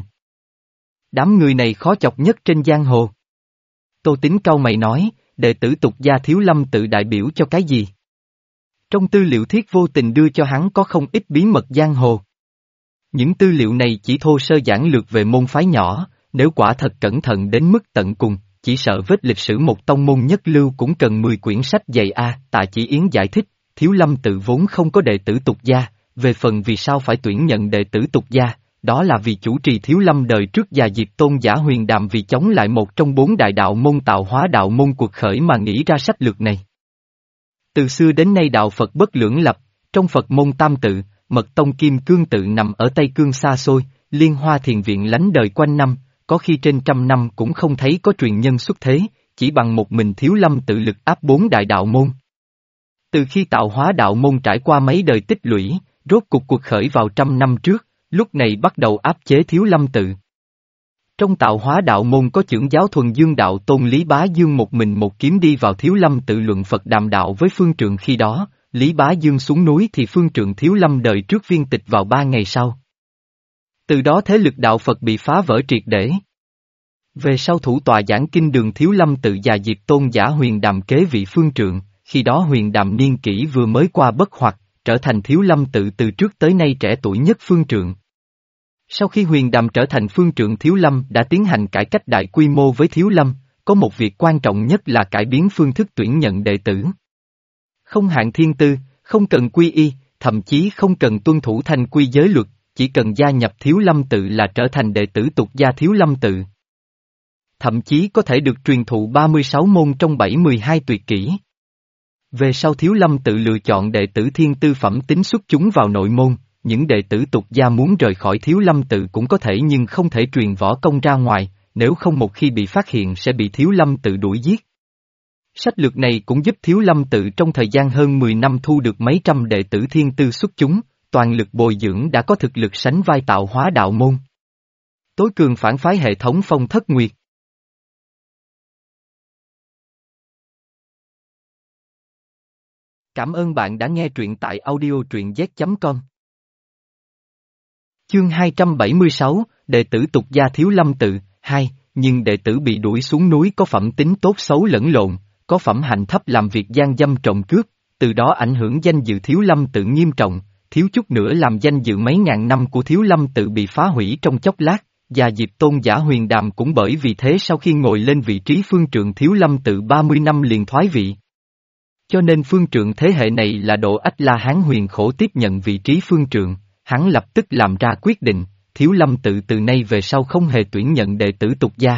Speaker 1: Đám người này khó chọc nhất trên giang hồ. Tô Tính cau mày nói, đệ tử tục gia Thiếu Lâm Tự đại biểu cho cái gì? Trong tư liệu Thiết vô tình đưa cho hắn có không ít bí mật giang hồ. Những tư liệu này chỉ thô sơ giản lược về môn phái nhỏ, nếu quả thật cẩn thận đến mức tận cùng, chỉ sợ vết lịch sử một tông môn nhất lưu cũng cần mười quyển sách dày a. Tạ Chỉ Yến giải thích, Thiếu Lâm Tự vốn không có đệ tử tục gia, về phần vì sao phải tuyển nhận đệ tử tục gia, đó là vì chủ trì Thiếu Lâm đời trước già Diệp Tôn Giả Huyền Đàm vì chống lại một trong bốn đại đạo môn tạo hóa đạo môn cuộc khởi mà nghĩ ra sách lược này. Từ xưa đến nay đạo Phật bất lưỡng lập, trong Phật môn tam tự, Mật Tông Kim Cương Tự nằm ở Tây Cương xa xôi, Liên Hoa Thiền Viện lánh đời quanh năm, có khi trên trăm năm cũng không thấy có truyền nhân xuất thế, chỉ bằng một mình Thiếu Lâm Tự lực áp bốn đại đạo môn. Từ khi tạo hóa đạo môn trải qua mấy đời tích lũy, rốt cuộc cuộc khởi vào trăm năm trước, lúc này bắt đầu áp chế Thiếu Lâm Tự. Trong tạo hóa đạo môn có chưởng giáo Thuần Dương Đạo Tôn Lý Bá Dương một mình một kiếm đi vào Thiếu Lâm Tự luận Phật đàm đạo với Phương Trượng khi đó, Lý Bá Dương xuống núi thì Phương Trượng Thiếu Lâm đời trước viên tịch vào ba ngày sau. Từ đó thế lực đạo Phật bị phá vỡ triệt để. Về sau thủ tọa giảng kinh đường Thiếu Lâm Tự già Diệp Tôn Giả Huyền Đàm kế vị Phương Trượng, khi đó Huyền Đàm niên kỷ vừa mới qua bất hoặc, trở thành Thiếu Lâm Tự từ trước tới nay trẻ tuổi nhất Phương Trượng. Sau khi Huyền Đàm trở thành Phương Trượng Thiếu Lâm đã tiến hành cải cách đại quy mô với Thiếu Lâm, có một việc quan trọng nhất là cải biến phương thức tuyển nhận đệ tử. Không hạn thiên tư, không cần quy y, thậm chí không cần tuân thủ thành quy giới luật, chỉ cần gia nhập Thiếu Lâm tự là trở thành đệ tử tục gia Thiếu Lâm tự. Thậm chí có thể được truyền thụ ba mươi sáu môn trong bảy mươi hai tuyệt kỹ. Về sau Thiếu Lâm tự lựa chọn đệ tử thiên tư phẩm tính xuất chúng vào nội môn, những đệ tử tục gia muốn rời khỏi Thiếu Lâm tự cũng có thể nhưng không thể truyền võ công ra ngoài, nếu không một khi bị phát hiện sẽ bị Thiếu Lâm tự đuổi giết. Sách lược này cũng giúp Thiếu Lâm tự trong thời gian hơn mười năm thu được mấy trăm đệ tử thiên tư xuất chúng, toàn lực bồi dưỡng đã có thực lực sánh vai tạo hóa đạo môn. Tối cường phản phái hệ thống Phong Thất Nguyệt. Cảm ơn bạn đã nghe truyện tại audio truyện z chấm com. Chương hai trăm bảy mươi sáu, đệ tử tục gia Thiếu Lâm tự, hai, nhưng đệ tử bị đuổi xuống núi có phẩm tính tốt xấu lẫn lộn, có phẩm hạnh thấp làm việc gian dâm trộm cướp, từ đó ảnh hưởng danh dự Thiếu Lâm tự nghiêm trọng, thiếu chút nữa làm danh dự mấy ngàn năm của Thiếu Lâm tự bị phá hủy trong chốc lát, và Diệp Tôn Giả Huyền Đàm cũng bởi vì thế sau khi ngồi lên vị trí phương trượng Thiếu Lâm tự ba mươi năm liền thoái vị. Cho nên phương trượng thế hệ này là Độ Ách La Hán Huyền Khổ tiếp nhận vị trí phương trượng, hắn lập tức làm ra quyết định, Thiếu Lâm tự từ nay về sau không hề tuyển nhận đệ tử tục gia.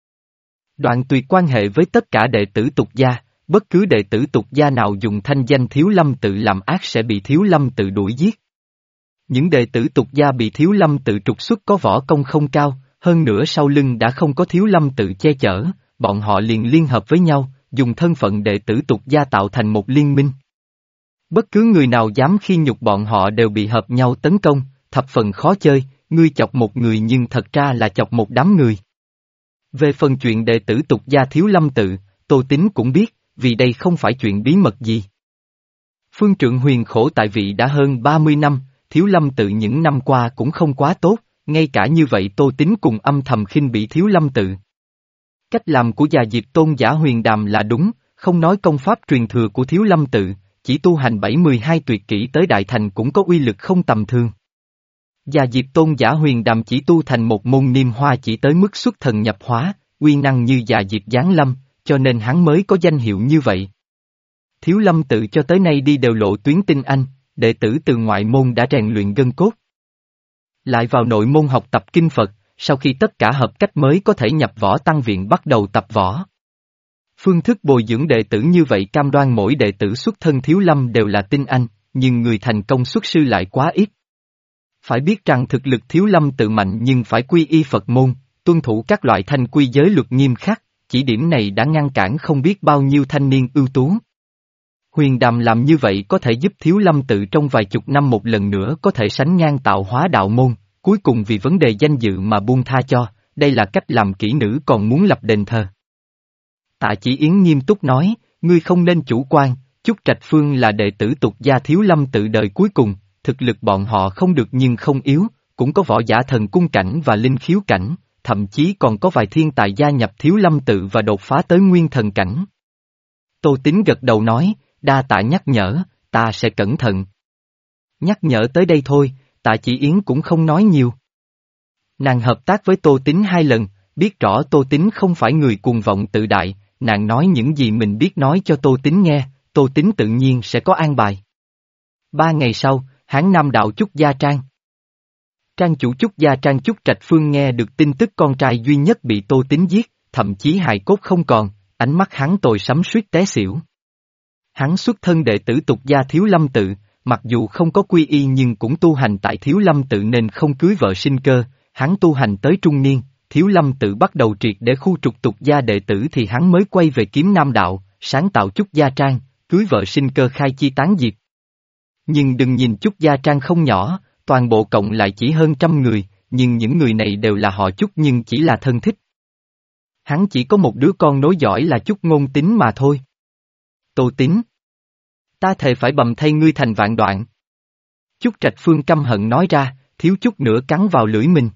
Speaker 1: Đoạn tuyệt quan hệ với tất cả đệ tử tục gia, bất cứ đệ tử tục gia nào dùng thanh danh Thiếu Lâm tự làm ác sẽ bị Thiếu Lâm tự đuổi giết. Những đệ tử tục gia bị Thiếu Lâm tự trục xuất có võ công không cao, hơn nữa sau lưng đã không có Thiếu Lâm tự che chở, bọn họ liền liên hợp với nhau, dùng thân phận đệ tử tục gia tạo thành một liên minh. Bất cứ người nào dám khi nhục bọn họ đều bị hợp nhau tấn công, thập phần khó chơi, ngươi chọc một người nhưng thật ra là chọc một đám người. Về phần chuyện đệ tử tục gia Thiếu Lâm tự, Tô Tín cũng biết, vì đây không phải chuyện bí mật gì. Phương trượng Huyền Khổ tại vị đã hơn ba mươi năm, Thiếu Lâm tự những năm qua cũng không quá tốt, ngay cả như vậy Tô Tín cùng âm thầm khinh bỉ Thiếu Lâm tự. Cách làm của già Diệp Tôn Giả Huyền Đàm là đúng, không nói công pháp truyền thừa của Thiếu Lâm tự, chỉ tu hành bảy mươi hai tuyệt kỹ tới đại thành cũng có uy lực không tầm thường. Già Diệp Tôn Giả Huyền Đàm chỉ tu thành một môn niêm hoa chỉ tới mức xuất thần nhập hóa, uy năng như già Diệp Giáng Lâm, cho nên hắn mới có danh hiệu như vậy. Thiếu Lâm tự cho tới nay đi đều lộ tuyến tinh anh, đệ tử từ ngoại môn đã rèn luyện gân cốt. Lại vào nội môn học tập kinh Phật, sau khi tất cả hợp cách mới có thể nhập võ tăng viện bắt đầu tập võ. Phương thức bồi dưỡng đệ tử như vậy cam đoan mỗi đệ tử xuất thân Thiếu Lâm đều là tinh anh, nhưng người thành công xuất sư lại quá ít. Phải biết rằng thực lực Thiếu Lâm tự mạnh nhưng phải quy y Phật môn, tuân thủ các loại thanh quy giới luật nghiêm khắc, chỉ điểm này đã ngăn cản không biết bao nhiêu thanh niên ưu tú. Huyền Đàm làm như vậy có thể giúp Thiếu Lâm tự trong vài chục năm một lần nữa có thể sánh ngang tạo hóa đạo môn, cuối cùng vì vấn đề danh dự mà buông tha cho, đây là cách làm kỹ nữ còn muốn lập đền thờ. Tạ Chỉ Yến nghiêm túc nói, ngươi không nên chủ quan, Chúc Trạch Phương là đệ tử tục gia Thiếu Lâm tự đời cuối cùng, thực lực bọn họ không được nhưng không yếu, cũng có võ giả thần cung cảnh và linh khiếu cảnh, thậm chí còn có vài thiên tài gia nhập Thiếu Lâm tự và đột phá tới nguyên thần cảnh. Tô Tín gật đầu nói, đa tạ nhắc nhở, ta sẽ cẩn thận. Nhắc nhở tới đây thôi, Tạ Chỉ Yến cũng không nói nhiều. Nàng hợp tác với Tô Tín hai lần, biết rõ Tô Tín không phải người cuồng vọng tự đại, nàng nói những gì mình biết nói cho Tô Tín nghe, Tô Tín tự nhiên sẽ có an bài. Ba ngày sau, Hán Nam đạo Chúc Gia Trang. Trang chủ Chúc Gia Trang Chúc Trạch Phương nghe được tin tức con trai duy nhất bị Tô Tín giết, thậm chí hài cốt không còn, ánh mắt hắn tồi sấm suýt té xỉu. Hắn xuất thân đệ tử tục gia Thiếu Lâm tự, mặc dù không có quy y nhưng cũng tu hành tại Thiếu Lâm tự nên không cưới vợ sinh cơ, hắn tu hành tới trung niên, Thiếu Lâm tự bắt đầu triệt để khu trục tục gia đệ tử thì hắn mới quay về kiếm nam đạo, sáng tạo Chúc Gia Trang, cưới vợ sinh cơ khai chi tán diệp. Nhưng đừng nhìn Chúc Gia Trang không nhỏ, toàn bộ cộng lại chỉ hơn trăm người, nhưng những người này đều là họ Chúc nhưng chỉ là thân thích. Hắn chỉ có một đứa con nối giỏi là Chúc Ngôn Tính mà thôi. Tô Tín, ta thề phải bầm thay ngươi thành vạn đoạn. Chúc Trạch Phương căm hận nói ra, thiếu chút nữa cắn vào lưỡi mình.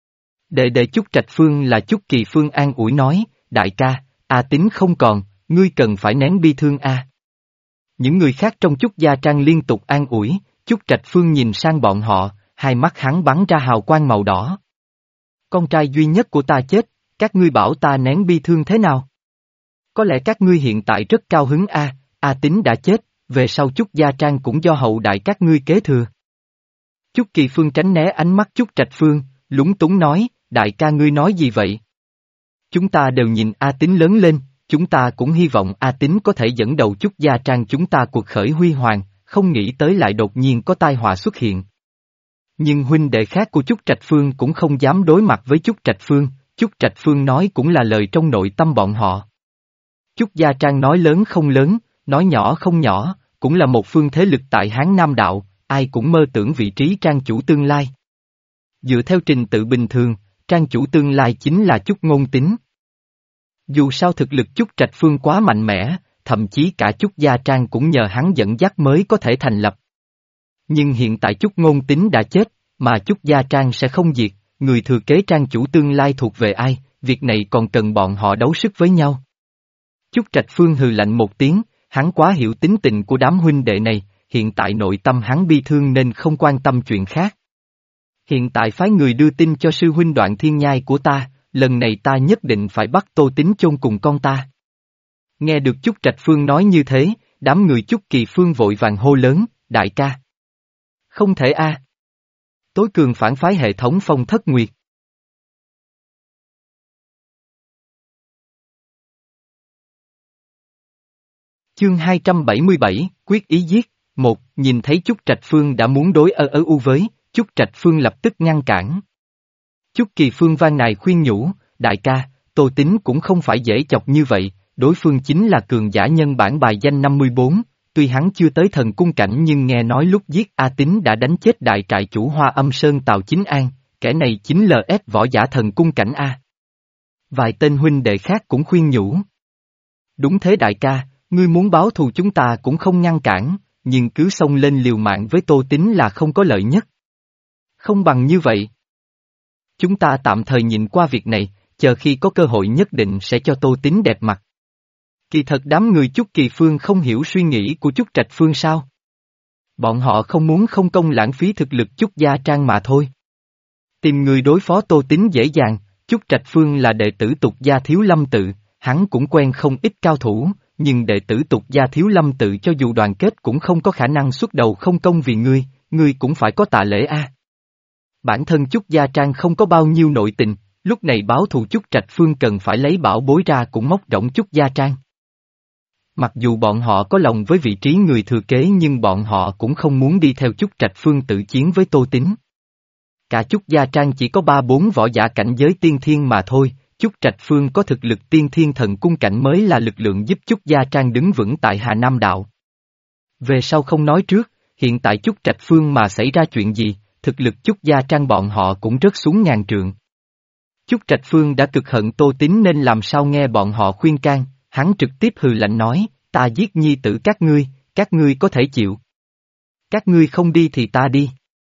Speaker 1: Đệ đệ Chúc Trạch Phương là Chúc Kỳ Phương an ủi nói, đại ca, A Tín không còn, ngươi cần phải nén bi thương a. Những người khác trong Chúc Gia Trang liên tục an ủi, Chúc Trạch Phương nhìn sang bọn họ, hai mắt hắn bắn ra hào quang màu đỏ. Con trai duy nhất của ta chết, các ngươi bảo ta nén bi thương thế nào? Có lẽ các ngươi hiện tại rất cao hứng a, A Tín đã chết, về sau Chúc Gia Trang cũng do hậu đại các ngươi kế thừa. Chúc Kỳ Phương tránh né ánh mắt Chúc Trạch Phương, lúng túng nói, đại ca ngươi nói gì vậy? Chúng ta đều nhìn A Tín lớn lên, chúng ta cũng hy vọng A Tín có thể dẫn đầu Chúc Gia Trang chúng ta cuộc khởi huy hoàng, không nghĩ tới lại đột nhiên có tai họa xuất hiện. Nhưng huynh đệ khác của Chúc Trạch Phương cũng không dám đối mặt với Chúc Trạch Phương, Chúc Trạch Phương nói cũng là lời trong nội tâm bọn họ. Chúc Gia Trang nói lớn không lớn, nói nhỏ không nhỏ, cũng là một phương thế lực tại Hán Nam Đạo, ai cũng mơ tưởng vị trí trang chủ tương lai. Dựa theo trình tự bình thường, trang chủ tương lai chính là Chúc Ngôn Tính. Dù sao thực lực Chúc Trạch Phương quá mạnh mẽ, thậm chí cả Chúc Gia Trang cũng nhờ hắn dẫn dắt mới có thể thành lập. Nhưng hiện tại Chúc Ngôn Tính đã chết, mà Chúc Gia Trang sẽ không diệt, người thừa kế trang chủ tương lai thuộc về ai, việc này còn cần bọn họ đấu sức với nhau. Chúc Trạch Phương hừ lạnh một tiếng, hắn quá hiểu tính tình của đám huynh đệ này, hiện tại nội tâm hắn bi thương nên không quan tâm chuyện khác. Hiện tại phái người đưa tin cho sư huynh Đoạn Thiên Nhai của ta, lần này ta nhất định phải bắt Tô Tín chôn cùng con ta. Nghe được Chúc Trạch Phương nói như thế, đám người Chúc Kỳ Phương vội vàng hô lớn, đại ca. Không thể a. À. Tối cường phản phái hệ thống Phong Thất Nguyệt. Chương hai trăm bảy mươi bảy, quyết ý giết, một, nhìn thấy Chúc Trạch Phương đã muốn đối ơ ớ u với, Chúc Trạch Phương lập tức ngăn cản. Chúc Kỳ Phương van nài khuyên nhủ, đại ca, Tô Tín cũng không phải dễ chọc như vậy, đối phương chính là cường giả nhân bản bài danh năm mươi bốn, tuy hắn chưa tới thần cung cảnh nhưng nghe nói lúc giết A Tín đã đánh chết đại trại chủ Hoa Âm Sơn Tào Chính An, kẻ này chính lờ ép võ giả thần cung cảnh A. Vài tên huynh đệ khác cũng khuyên nhủ. Đúng thế đại ca, ngươi muốn báo thù chúng ta cũng không ngăn cản, nhưng cứ xông lên liều mạng với Tô Tín là không có lợi nhất. Không bằng như vậy. Chúng ta tạm thời nhìn qua việc này, chờ khi có cơ hội nhất định sẽ cho Tô Tín đẹp mặt. Kỳ thật đám người Chúc Kỳ Phương không hiểu suy nghĩ của Chúc Trạch Phương sao? Bọn họ không muốn không công lãng phí thực lực Chúc Gia Trang mà thôi. Tìm người đối phó Tô Tín dễ dàng, Chúc Trạch Phương là đệ tử Tục Gia Thiếu Lâm Tự, hắn cũng quen không ít cao thủ, nhưng đệ tử Tục Gia Thiếu Lâm Tự cho dù đoàn kết cũng không có khả năng xuất đầu không công vì ngươi, ngươi cũng phải có tạ lễ a. Bản thân Chúc Gia Trang không có bao nhiêu nội tình, lúc này báo thù Chúc Trạch Phương cần phải lấy bảo bối ra cũng móc rỗng Chúc Gia Trang. Mặc dù bọn họ có lòng với vị trí người thừa kế nhưng bọn họ cũng không muốn đi theo Chúc Trạch Phương tự chiến với Tô Tín. Cả Chúc Gia Trang chỉ có ba bốn võ giả cảnh giới tiên thiên mà thôi, Chúc Trạch Phương có thực lực tiên thiên thần cung cảnh mới là lực lượng giúp Chúc Gia Trang đứng vững tại Hà Nam Đạo. Về sau không nói trước, hiện tại Chúc Trạch Phương mà xảy ra chuyện gì, thực lực Chúc Gia Trang bọn họ cũng rớt xuống ngàn trượng. Chúc Trạch Phương đã cực hận Tô Tín nên làm sao nghe bọn họ khuyên can, hắn trực tiếp hừ lạnh nói, ta giết nhi tử các ngươi, các ngươi có thể chịu. Các ngươi không đi thì ta đi.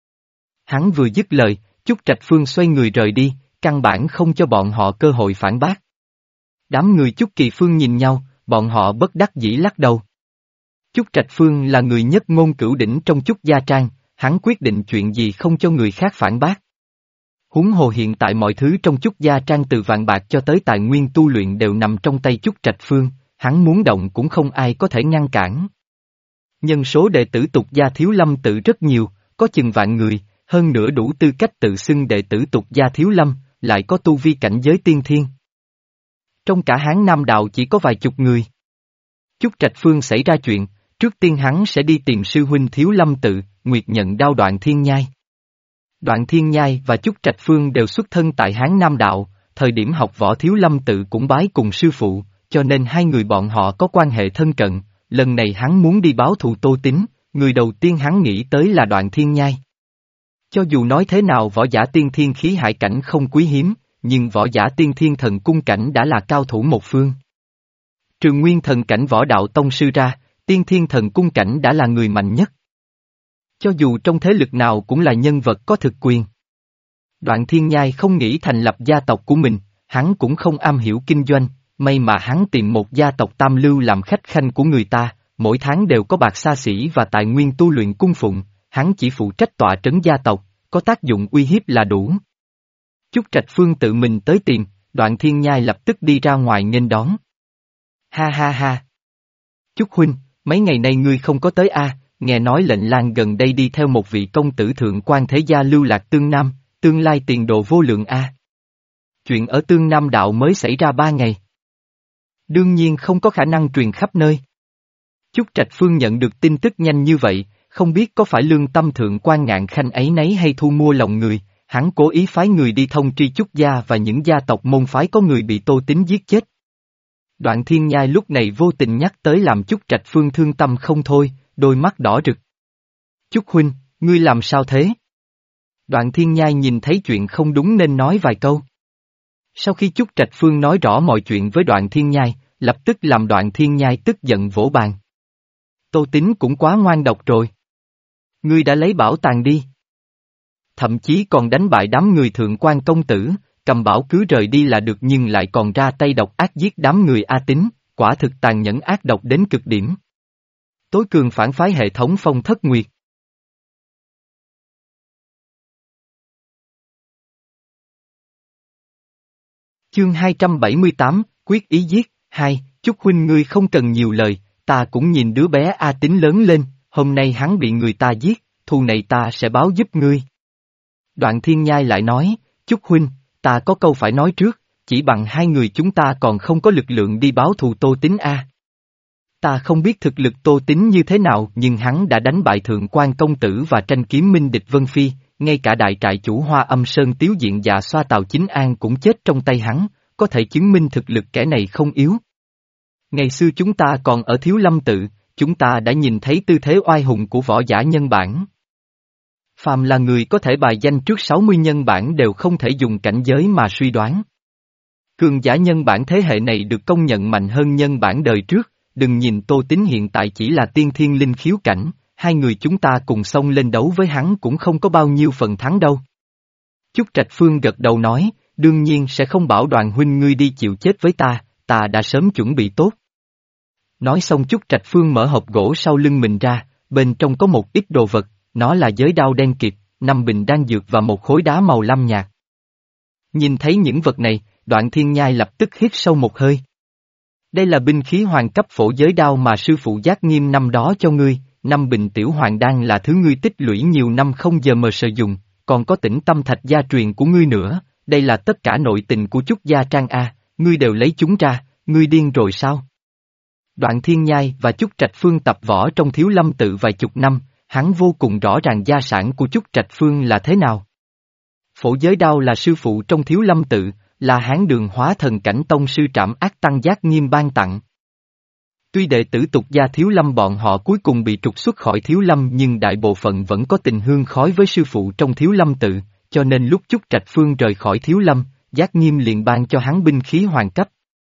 Speaker 1: Hắn vừa dứt lời, Chúc Trạch Phương xoay người rời đi, căn bản không cho bọn họ cơ hội phản bác. Đám người Chúc Kỳ Phương nhìn nhau, bọn họ bất đắc dĩ lắc đầu. Chúc Trạch Phương là người nhất ngôn cửu đỉnh trong Chúc Gia Trang, hắn quyết định chuyện gì không cho người khác phản bác. Huống hồ hiện tại mọi thứ trong Chúc Gia Trang từ vàng bạc cho tới tài nguyên tu luyện đều nằm trong tay Chúc Trạch Phương, hắn muốn động cũng không ai có thể ngăn cản. Nhân số đệ tử Tục Gia Thiếu Lâm Tự rất nhiều, có chừng vạn người, hơn nữa đủ tư cách tự xưng đệ tử Tục Gia Thiếu Lâm, lại có tu vi cảnh giới tiên thiên. Trong cả Hán Nam Đạo chỉ có vài chục người. Chúc Trạch Phương xảy ra chuyện, trước tiên hắn sẽ đi tìm sư huynh Thiếu Lâm Tự, Nguyệt nhận đao Đoạn Thiên Nhai. Đoạn Thiên Nhai và Chúc Trạch Phương đều xuất thân tại Hán Nam Đạo, thời điểm học võ Thiếu Lâm Tự cũng bái cùng sư phụ, cho nên hai người bọn họ có quan hệ thân cận, lần này hắn muốn đi báo thù Tô Tín, người đầu tiên hắn nghĩ tới là Đoạn Thiên Nhai. Cho dù nói thế nào võ giả tiên thiên khí hải cảnh không quý hiếm, nhưng võ giả tiên thiên thần cung cảnh đã là cao thủ một phương. Trường nguyên thần cảnh võ đạo tông sư ra, tiên thiên thần cung cảnh đã là người mạnh nhất. Cho dù trong thế lực nào cũng là nhân vật có thực quyền. Đoạn Thiên Nhai không nghĩ thành lập gia tộc của mình, hắn cũng không am hiểu kinh doanh, may mà hắn tìm một gia tộc tam lưu làm khách khanh của người ta, mỗi tháng đều có bạc xa xỉ và tài nguyên tu luyện cung phụng, hắn chỉ phụ trách tọa trấn gia tộc, có tác dụng uy hiếp là đủ. Chúc Trạch Phương tự mình tới tìm, Đoạn Thiên Nhai lập tức đi ra ngoài nghênh đón. Ha ha ha! Chúc huynh, Mấy ngày nay ngươi không có tới a? Nghe nói lệnh lang gần đây đi theo một vị công tử thượng quan thế gia lưu lạc tương Nam, tương lai tiền đồ vô lượng a. Chuyện ở tương Nam đạo mới xảy ra ba ngày. Đương nhiên không có khả năng truyền khắp nơi. Chúc Trạch Phương nhận được tin tức nhanh như vậy, không biết có phải lương tâm thượng quan Ngạn Khanh ấy nấy hay thu mua lòng người, hắn cố ý phái người đi thông tri Chúc gia và những gia tộc môn phái có người bị Tô Tín giết chết. Đoạn Thiên Nhai lúc này vô tình nhắc tới làm Chúc Trạch Phương thương tâm không thôi, đôi mắt đỏ rực. Chúc huynh, ngươi làm sao thế? Đoạn Thiên Nhai nhìn thấy chuyện không đúng nên nói vài câu. Sau khi Chúc Trạch Phương nói rõ mọi chuyện với Đoạn Thiên Nhai, lập tức làm Đoạn Thiên Nhai tức giận vỗ bàn. Tô Tín cũng quá ngoan độc rồi. Ngươi đã lấy bảo tàng đi. Thậm chí còn đánh bại đám người thượng quan công tử, cầm bảo cứ rời đi là được nhưng lại còn ra tay độc ác giết đám người A Tín, quả thực tàn nhẫn ác độc đến cực điểm. Tối cường phản phái hệ thống Phong Thất Nguyệt. Chương hai trăm bảy mươi tám, quyết ý giết, hai, Chúc huynh ngươi không cần nhiều lời, ta cũng nhìn đứa bé A Tín lớn lên, hôm nay hắn bị người ta giết, thù này ta sẽ báo giúp ngươi. Đoạn Thiên Nhai lại nói, Chúc huynh, ta có câu phải nói trước, chỉ bằng hai người chúng ta còn không có lực lượng đi báo thù Tô Tín a. Ta không biết thực lực Tô Tín như thế nào nhưng hắn đã đánh bại thượng quan công tử và tranh kiếm minh địch Vân Phi, ngay cả đại trại chủ Hoa Âm Sơn Tiếu Diện Dạ Xoa Tào Chính An cũng chết trong tay hắn, có thể chứng minh thực lực kẻ này không yếu. Ngày xưa chúng ta còn ở Thiếu Lâm Tự, chúng ta đã nhìn thấy tư thế oai hùng của võ giả nhân bản. Phàm là người có thể bài danh trước sáu mươi nhân bản đều không thể dùng cảnh giới mà suy đoán. Cường giả nhân bản thế hệ này được công nhận mạnh hơn nhân bản đời trước, đừng nhìn Tô Tín hiện tại chỉ là tiên thiên linh khiếu cảnh, hai người chúng ta cùng xông lên đấu với hắn cũng không có bao nhiêu phần thắng đâu. Chúc Trạch Phương gật đầu nói, đương nhiên sẽ không bảo Đoàn huynh ngươi đi chịu chết với ta, ta đã sớm chuẩn bị tốt. Nói xong Chúc Trạch Phương mở hộp gỗ sau lưng mình ra, bên trong có một ít đồ vật, nó là giới đao đen kịt, năm bình đan dược và một khối đá màu lam nhạt. Nhìn thấy những vật này, Đoạn Thiên Nhai lập tức hít sâu một hơi. Đây là binh khí hoàng cấp phổ giới đao mà sư phụ Giác Nghiêm năm đó cho ngươi, năm bình tiểu hoàng đan là thứ ngươi tích lũy nhiều năm không giờ mờ sử dụng, còn có tĩnh tâm thạch gia truyền của ngươi nữa, đây là tất cả nội tình của Chúc gia Trang A, ngươi đều lấy chúng ra, ngươi điên rồi sao? Đoạn Thiên Nhai và Chúc Trạch Phương tập võ trong Thiếu Lâm Tự vài chục năm, hắn vô cùng rõ ràng gia sản của Chúc Trạch Phương là thế nào. Phổ giới đao là sư phụ trong Thiếu Lâm Tự, là Hán Đường Hóa Thần Cảnh tông sư Trảm Ác Tăng Giác Nghiêm ban tặng. Tuy đệ tử tục gia Thiếu Lâm bọn họ cuối cùng bị trục xuất khỏi Thiếu Lâm nhưng đại bộ phận vẫn có tình hương khói với sư phụ trong Thiếu Lâm Tự, cho nên lúc Chúc Trạch Phương rời khỏi Thiếu Lâm, Giác Nghiêm liền ban cho hắn binh khí hoàng cấp.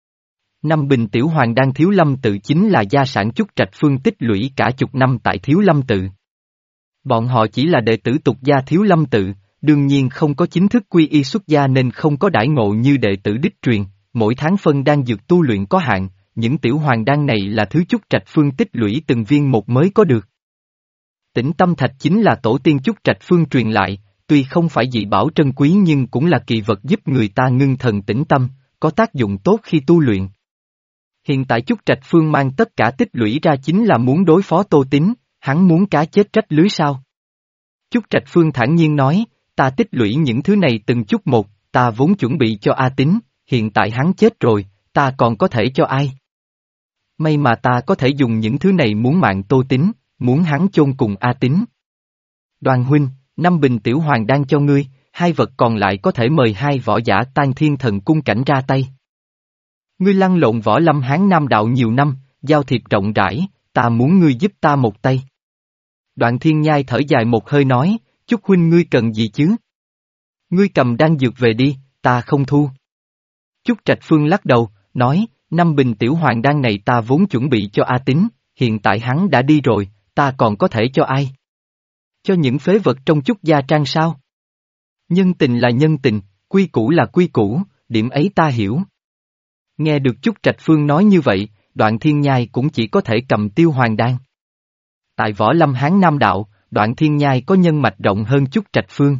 Speaker 1: Năm bình tiểu hoàng đan Thiếu Lâm Tự chính là gia sản Chúc Trạch Phương tích lũy cả chục năm tại Thiếu Lâm Tự. Bọn họ chỉ là đệ tử tục gia Thiếu Lâm Tự, đương nhiên không có chính thức quy y xuất gia nên không có đãi ngộ như đệ tử đích truyền, mỗi tháng phân đan dược tu luyện có hạn, những tiểu hoàng đan này là thứ Chúc Trạch Phương tích lũy từng viên một mới có được. Tĩnh tâm thạch chính là tổ tiên Chúc Trạch Phương truyền lại, tuy không phải dị bảo trân quý nhưng cũng là kỳ vật giúp người ta ngưng thần tĩnh tâm, có tác dụng tốt khi tu luyện. Hiện tại Chúc Trạch Phương mang tất cả tích lũy ra chính là muốn đối phó Tô Tín, hắn muốn cá chết trách lưới sao? Chúc Trạch Phương thản nhiên nói, ta tích lũy những thứ này từng chút một, ta vốn chuẩn bị cho A Tín, hiện tại hắn chết rồi, ta còn có thể cho ai? May mà ta có thể dùng những thứ này muốn mạng Tô Tín, muốn hắn chôn cùng A Tín. Đoàn huynh, năm bình tiểu hoàng đang cho ngươi, hai vật còn lại có thể mời hai võ giả Tan Thiên Thần Cung cảnh ra tay. Ngươi lăn lộn võ lâm Hán Nam đạo nhiều năm, giao thiệp rộng rãi, ta muốn ngươi giúp ta một tay. Đoạn Thiên Nhai thở dài một hơi nói, Chúc huynh ngươi cần gì chứ? Ngươi cầm đan dược về đi, ta không thu. Chúc Trạch Phương lắc đầu, nói, năm bình tiểu hoàng đan này ta vốn chuẩn bị cho A Tín, hiện tại hắn đã đi rồi, ta còn có thể cho ai? Cho những phế vật trong Chúc gia Trang sao? Nhân tình là nhân tình, quy củ là quy củ, điểm ấy ta hiểu. Nghe được Chúc Trạch Phương nói như vậy, Đoạn Thiên Nhai cũng chỉ có thể cầm tiêu hoàng đan. Tại võ lâm Hán Nam đạo, Đoạn Thiên Nhai có nhân mạch rộng hơn Chúc Trạch Phương.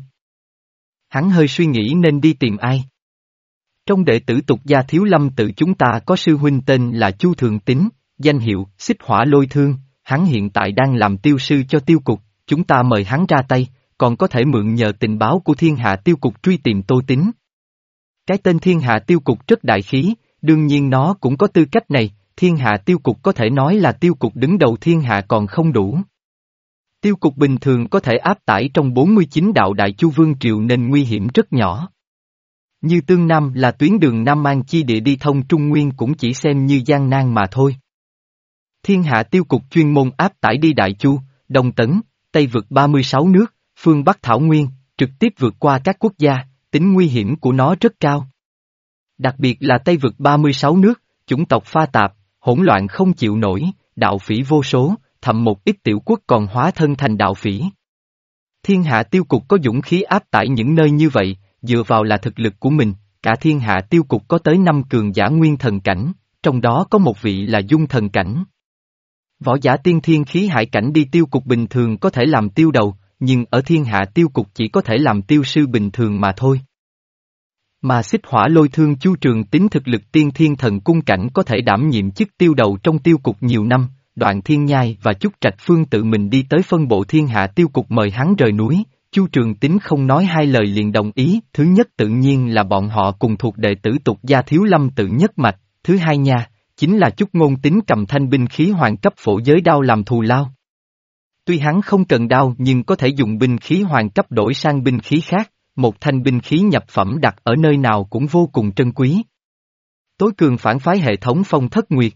Speaker 1: Hắn hơi suy nghĩ nên đi tìm ai. Trong đệ tử tục gia Thiếu Lâm Tự chúng ta có sư huynh tên là Chu Thường Tín, danh hiệu, xích hỏa lôi thương, hắn hiện tại đang làm tiêu sư cho tiêu cục, chúng ta mời hắn ra tay, còn có thể mượn nhờ tình báo của thiên hạ tiêu cục truy tìm Tô Tín. Cái tên thiên hạ tiêu cục rất đại khí, đương nhiên nó cũng có tư cách này, thiên hạ tiêu cục có thể nói là tiêu cục đứng đầu thiên hạ còn không đủ. Tiêu cục bình thường có thể áp tải trong bốn mươi chín đạo đại chu vương triều nên nguy hiểm rất nhỏ. Như Tương Nam là tuyến đường Nam Mang chi địa đi thông Trung Nguyên cũng chỉ xem như gian nan mà thôi. Thiên hạ tiêu cục chuyên môn áp tải đi Đại Chu, Đông Tấn, Tây vực ba mươi sáu nước, phương Bắc Thảo Nguyên, trực tiếp vượt qua các quốc gia, tính nguy hiểm của nó rất cao. Đặc biệt là Tây vực ba mươi sáu nước, chủng tộc pha tạp, hỗn loạn không chịu nổi, đạo phỉ vô số, thậm một ít tiểu quốc còn hóa thân thành đạo phỉ. Thiên hạ tiêu cục có dũng khí áp tải những nơi như vậy, dựa vào là thực lực của mình, cả thiên hạ tiêu cục có tới năm cường giả nguyên thần cảnh, trong đó có một vị là dung thần cảnh. Võ giả tiên thiên khí hải cảnh đi tiêu cục bình thường có thể làm tiêu đầu, nhưng ở thiên hạ tiêu cục chỉ có thể làm tiêu sư bình thường mà thôi. Mà xích hỏa lôi thương Chu Trường Tín thực lực tiên thiên thần cung cảnh có thể đảm nhiệm chức tiêu đầu trong tiêu cục nhiều năm, Đoạn Thiên Nhai và Chúc Trạch Phương tự mình đi tới phân bộ thiên hạ tiêu cục mời hắn rời núi, Chu Trường Tín không nói hai lời liền đồng ý, thứ nhất tự nhiên là bọn họ cùng thuộc đệ tử tục gia Thiếu Lâm tự nhất mạch, thứ hai nha, chính là Chúc Ngôn Tín cầm thanh binh khí hoàng cấp phổ giới đao làm thù lao. Tuy hắn không cần đao nhưng có thể dùng binh khí hoàng cấp đổi sang binh khí khác, một thanh binh khí nhập phẩm đặt ở nơi nào cũng vô cùng trân quý. Tối cường phản phái hệ thống Phong Thất Nguyệt.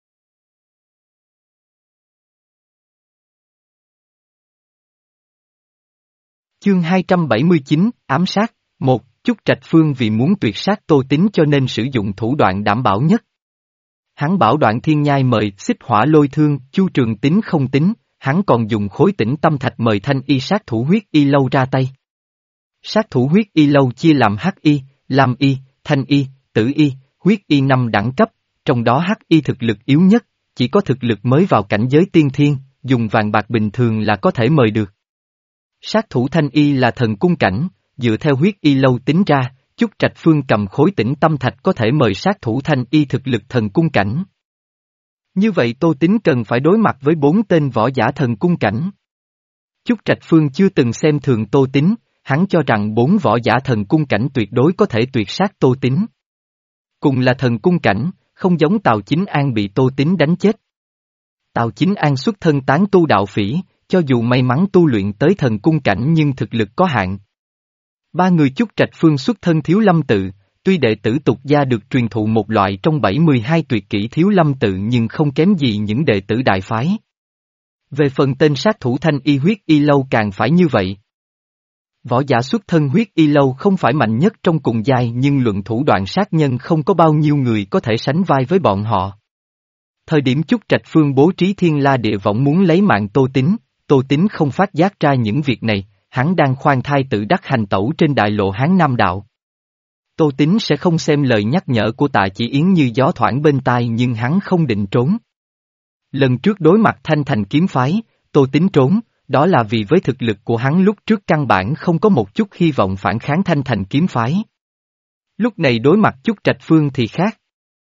Speaker 1: Chương hai trăm bảy mươi chín, ám sát, một, Chúc Trạch Phương vì muốn tuyệt sát Tô Tín cho nên sử dụng thủ đoạn đảm bảo nhất. Hắn bảo Đoạn Thiên Nhai mời xích hỏa lôi thương, Chu Trường Tín không tính, hắn còn dùng khối tĩnh tâm thạch mời thanh y sát thủ huyết y lâu ra tay. Sát thủ huyết y lâu chia làm hắc y, lam y, thanh y, tử y, huyết y năm đẳng cấp, trong đó hắc y thực lực yếu nhất, chỉ có thực lực mới vào cảnh giới tiên thiên, dùng vàng bạc bình thường là có thể mời được. Sát thủ thanh y là thần cung cảnh, dựa theo huyết y lâu tính ra, Chúc Trạch Phương cầm khối tĩnh tâm thạch có thể mời sát thủ thanh y thực lực thần cung cảnh. Như vậy Tô Tín cần phải đối mặt với bốn tên võ giả thần cung cảnh. Chúc Trạch Phương chưa từng xem thường Tô Tín, hắn cho rằng bốn võ giả thần cung cảnh tuyệt đối có thể tuyệt sát Tô Tín. Cùng là thần cung cảnh, không giống Tào Chính An bị Tô Tín đánh chết. Tào Chính An xuất thân tán tu đạo phỉ, cho dù may mắn tu luyện tới thần cung cảnh nhưng thực lực có hạn. Ba người Chúc Trạch Phương xuất thân Thiếu Lâm tự, tuy đệ tử tục gia được truyền thụ một loại trong bảy mươi hai tuyệt kỹ Thiếu Lâm tự nhưng không kém gì những đệ tử đại phái. Về phần tên sát thủ thanh y huyết y lâu càng phải như vậy. Võ giả xuất thân huyết y lâu không phải mạnh nhất trong cùng giai nhưng luận thủ đoạn sát nhân không có bao nhiêu người có thể sánh vai với bọn họ. Thời điểm Chúc Trạch Phương bố trí thiên la địa võng muốn lấy mạng Tô Tín, Tô Tín không phát giác ra những việc này, hắn đang khoan thai tự đắc hành tẩu trên đại lộ Hán Nam Đạo. Tô Tín sẽ không xem lời nhắc nhở của Tạ Chỉ Yến như gió thoảng bên tai nhưng hắn không định trốn. Lần trước đối mặt Thanh Thành kiếm phái, Tô Tín trốn, đó là vì với thực lực của hắn lúc trước căn bản không có một chút hy vọng phản kháng Thanh Thành kiếm phái. Lúc này đối mặt Chúc Trạch Phương thì khác.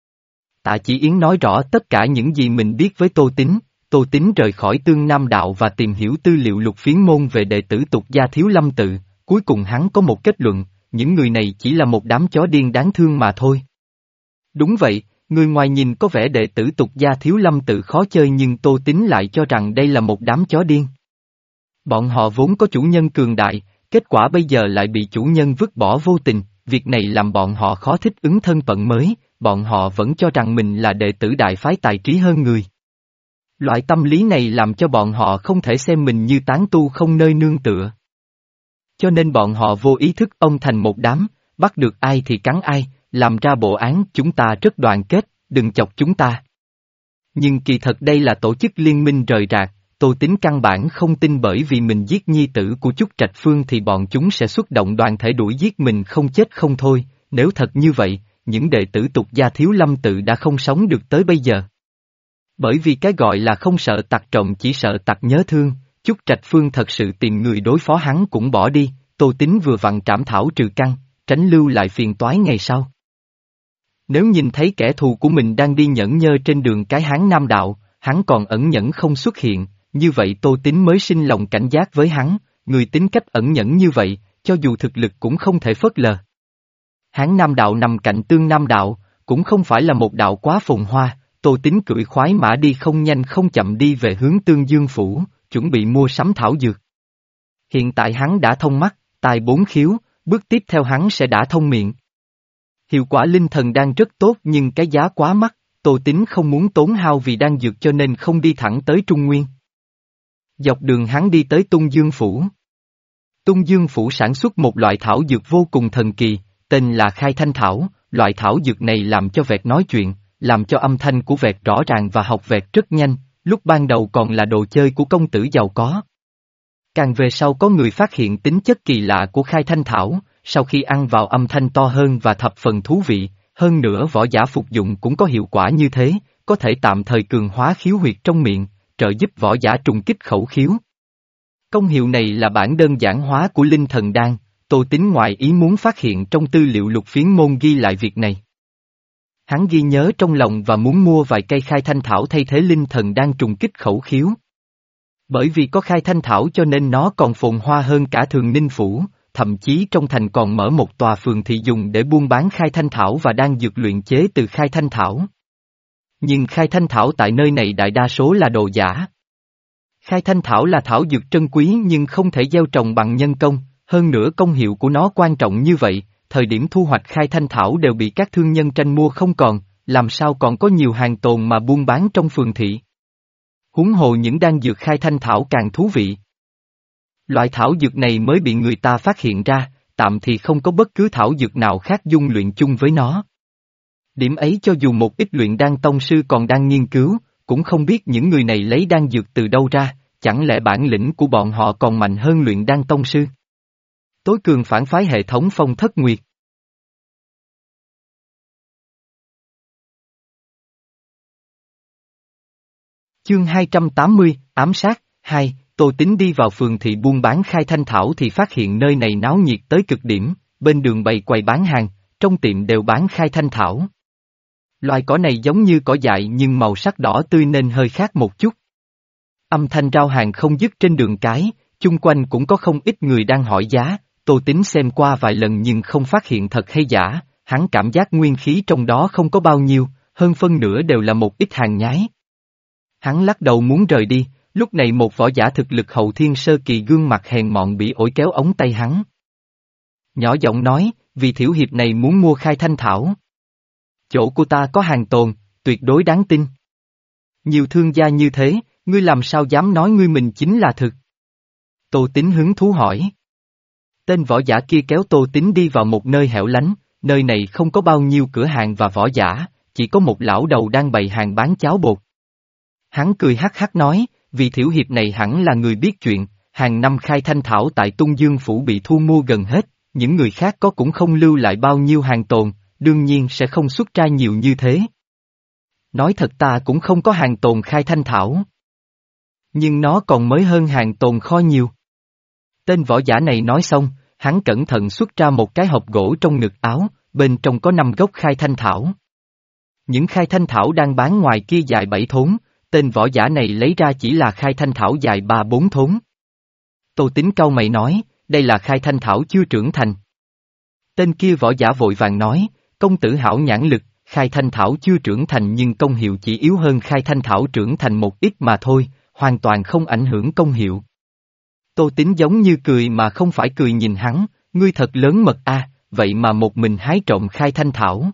Speaker 1: Tạ Chỉ Yến nói rõ tất cả những gì mình biết với Tô Tín, Tô Tín rời khỏi Tương Nam Đạo và tìm hiểu tư liệu Lục Phiến Môn về đệ tử tục gia Thiếu Lâm tự, cuối cùng hắn có một kết luận, những người này chỉ là một đám chó điên đáng thương mà thôi. Đúng vậy, người ngoài nhìn có vẻ đệ tử tục gia Thiếu Lâm tự khó chơi nhưng Tô Tín lại cho rằng đây là một đám chó điên. Bọn họ vốn có chủ nhân cường đại, kết quả bây giờ lại bị chủ nhân vứt bỏ vô tình, việc này làm bọn họ khó thích ứng thân phận mới, bọn họ vẫn cho rằng mình là đệ tử đại phái tài trí hơn người. Loại tâm lý này làm cho bọn họ không thể xem mình như tán tu không nơi nương tựa. Cho nên bọn họ vô ý thức ông thành một đám, bắt được ai thì cắn ai, làm ra bộ án chúng ta rất đoàn kết, đừng chọc chúng ta. Nhưng kỳ thật đây là tổ chức liên minh rời rạc, Tô Tín căn bản không tin bởi vì mình giết nhi tử của Chúc Trạch Phương thì bọn chúng sẽ xuất động đoàn thể đuổi giết mình không chết không thôi, nếu thật như vậy, những đệ tử tục gia Thiếu Lâm tự đã không sống được tới bây giờ. Bởi vì cái gọi là không sợ tặc trộm chỉ sợ tặc nhớ thương, Chúc Trạch Phương thật sự tìm người đối phó hắn cũng bỏ đi, Tô Tín vừa vặn trảm thảo trừ căn, tránh lưu lại phiền toái ngày sau. Nếu nhìn thấy kẻ thù của mình đang đi nhẫn nhơ trên đường cái Hán Nam Đạo, hắn còn ẩn nhẫn không xuất hiện, như vậy Tô Tín mới sinh lòng cảnh giác với hắn, người tính cách ẩn nhẫn như vậy, cho dù thực lực cũng không thể phớt lờ. Hán Nam Đạo nằm cạnh Tương Nam Đạo, cũng không phải là một đạo quá phồn hoa, Tô Tín cưỡi khoái mã đi không nhanh không chậm đi về hướng Tương Dương Phủ, chuẩn bị mua sắm thảo dược. Hiện tại hắn đã thông mắt, tài bốn khiếu, bước tiếp theo hắn sẽ đã thông miệng. Hiệu quả linh thần đang rất tốt nhưng cái giá quá mắc, Tô Tín không muốn tốn hao vì đan dược cho nên không đi thẳng tới Trung Nguyên. Dọc đường hắn đi tới Tung Dương Phủ. Tung Dương Phủ sản xuất một loại thảo dược vô cùng thần kỳ, tên là Khai Thanh Thảo, loại thảo dược này làm cho vẹt nói chuyện, làm cho âm thanh của vẹt rõ ràng và học vẹt rất nhanh, lúc ban đầu còn là đồ chơi của công tử giàu có. Càng về sau có người phát hiện tính chất kỳ lạ của Khai Thanh Thảo, sau khi ăn vào âm thanh to hơn và thập phần thú vị, hơn nữa võ giả phục dụng cũng có hiệu quả như thế, có thể tạm thời cường hóa khiếu huyệt trong miệng, trợ giúp võ giả trùng kích khẩu khiếu. Công hiệu này là bản đơn giản hóa của linh thần đan, Tô Tín ngoại ý muốn phát hiện trong tư liệu lục phiến môn ghi lại việc này. Hắn ghi nhớ trong lòng và muốn mua vài cây Khai Thanh Thảo thay thế linh thần đan trùng kích khẩu khiếu. Bởi vì có Khai Thanh Thảo cho nên nó còn phồn hoa hơn cả Thường Ninh Phủ, thậm chí trong thành còn mở một tòa phường thị dùng để buôn bán Khai Thanh Thảo và đan dược luyện chế từ Khai Thanh Thảo. Nhưng Khai Thanh Thảo tại nơi này đại đa số là đồ giả. Khai Thanh Thảo là thảo dược trân quý nhưng không thể gieo trồng bằng nhân công, hơn nữa công hiệu của nó quan trọng như vậy, thời điểm thu hoạch Khai Thanh Thảo đều bị các thương nhân tranh mua không còn, làm sao còn có nhiều hàng tồn mà buôn bán trong phường thị. Huống hồ những đan dược Khai Thanh Thảo càng thú vị. Loại thảo dược này mới bị người ta phát hiện ra, tạm thì không có bất cứ thảo dược nào khác dung luyện chung với nó. Điểm ấy cho dù một ít luyện đan tông sư còn đang nghiên cứu, cũng không biết những người này lấy đan dược từ đâu ra, chẳng lẽ bản lĩnh của bọn họ còn mạnh hơn luyện đan tông sư? Tối cường phản phái hệ thống Phong Thất Nguyệt. Chương hai trăm tám mươi, ám sát, hai, Tô Tín đi vào phường thị buôn bán Khai Thanh Thảo thì phát hiện nơi này náo nhiệt tới cực điểm, bên đường bày quầy bán hàng, trong tiệm đều bán Khai Thanh Thảo. Loài cỏ này giống như cỏ dại nhưng màu sắc đỏ tươi nên hơi khác một chút. Âm thanh rao hàng không dứt trên đường cái, chung quanh cũng có không ít người đang hỏi giá, Tô Tín xem qua vài lần nhưng không phát hiện thật hay giả, hắn cảm giác nguyên khí trong đó không có bao nhiêu, hơn phân nửa đều là một ít hàng nhái. Hắn lắc đầu muốn rời đi, lúc này một võ giả thực lực hậu thiên sơ kỳ gương mặt hèn mọn bị ổi kéo ống tay hắn. Nhỏ giọng nói, vì thiểu hiệp này muốn mua Khai Thanh Thảo. Chỗ của ta có hàng tồn, tuyệt đối đáng tin. Nhiều thương gia như thế, ngươi làm sao dám nói ngươi mình chính là thực? Tô Tín hứng thú hỏi. Tên võ giả kia kéo Tô Tín đi vào một nơi hẻo lánh, nơi này không có bao nhiêu cửa hàng và võ giả, chỉ có một lão đầu đang bày hàng bán cháo bột. Hắn cười hắc hắc nói, vì thiểu hiệp này hẳn là người biết chuyện, hàng năm Khai Thanh Thảo tại Tung Dương Phủ bị thu mua gần hết, những người khác có cũng không lưu lại bao nhiêu hàng tồn, đương nhiên sẽ không xuất ra nhiều như thế. Nói thật ta cũng không có hàng tồn Khai Thanh Thảo. Nhưng nó còn mới hơn hàng tồn kho nhiều. Tên võ giả này nói xong, hắn cẩn thận xuất ra một cái hộp gỗ trong ngực áo, bên trong có năm gốc Khai Thanh Thảo. Những Khai Thanh Thảo đang bán ngoài kia dài bảy thốn, tên võ giả này lấy ra chỉ là Khai Thanh Thảo dài ba bốn thốn. Tô Tín cau mày nói, đây là Khai Thanh Thảo chưa trưởng thành. Tên kia võ giả vội vàng nói, công tử hảo nhãn lực, Khai Thanh Thảo chưa trưởng thành nhưng công hiệu chỉ yếu hơn Khai Thanh Thảo trưởng thành một ít mà thôi, hoàn toàn không ảnh hưởng công hiệu. Tô Tín giống như cười mà không phải cười nhìn hắn, ngươi thật lớn mật a, vậy mà một mình hái trộm Khai Thanh Thảo.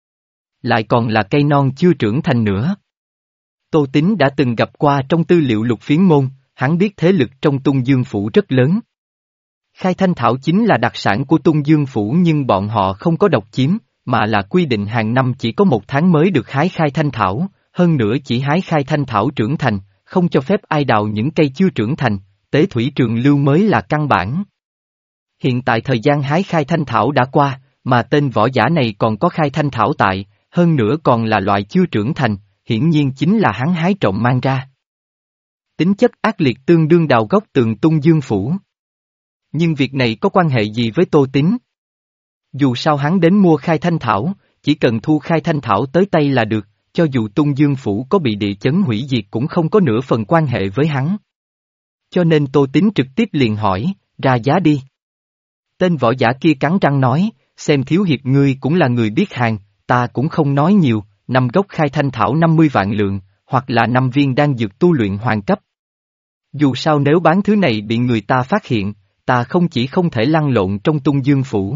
Speaker 1: Lại còn là cây non chưa trưởng thành nữa. Tô Tín đã từng gặp qua trong tư liệu lục phiến môn, hắn biết thế lực trong Tung Dương Phủ rất lớn. Khai Thanh Thảo chính là đặc sản của Tung Dương Phủ nhưng bọn họ không có độc chiếm, mà là quy định hàng năm chỉ có một tháng mới được hái Khai Thanh Thảo, hơn nữa chỉ hái Khai Thanh Thảo trưởng thành, không cho phép ai đào những cây chưa trưởng thành, tế thủy trường lưu mới là căn bản. Hiện tại thời gian hái Khai Thanh Thảo đã qua, mà tên võ giả này còn có Khai Thanh Thảo tại, hơn nữa còn là loại chưa trưởng thành, hiển nhiên chính là hắn hái trộm mang ra. Tính chất ác liệt tương đương đào gốc tường Tung Dương Phủ. Nhưng việc này có quan hệ gì với Tô Tín? Dù sao hắn đến mua Khai Thanh Thảo, chỉ cần thu khai thanh thảo tới tay là được, cho dù Tung Dương Phủ có bị địa chấn hủy diệt cũng không có nửa phần quan hệ với hắn. Cho nên Tô Tín trực tiếp liền hỏi, ra giá đi. Tên võ giả kia cắn răng nói, xem thiếu hiệp ngươi cũng là người biết hàng, ta cũng không nói nhiều, năm gốc khai thanh thảo năm mươi vạn lượng, hoặc là năm viên đang dược tu luyện hoàng cấp. Dù sao nếu bán thứ này bị người ta phát hiện, ta không chỉ không thể lăn lộn trong Tung Dương Phủ,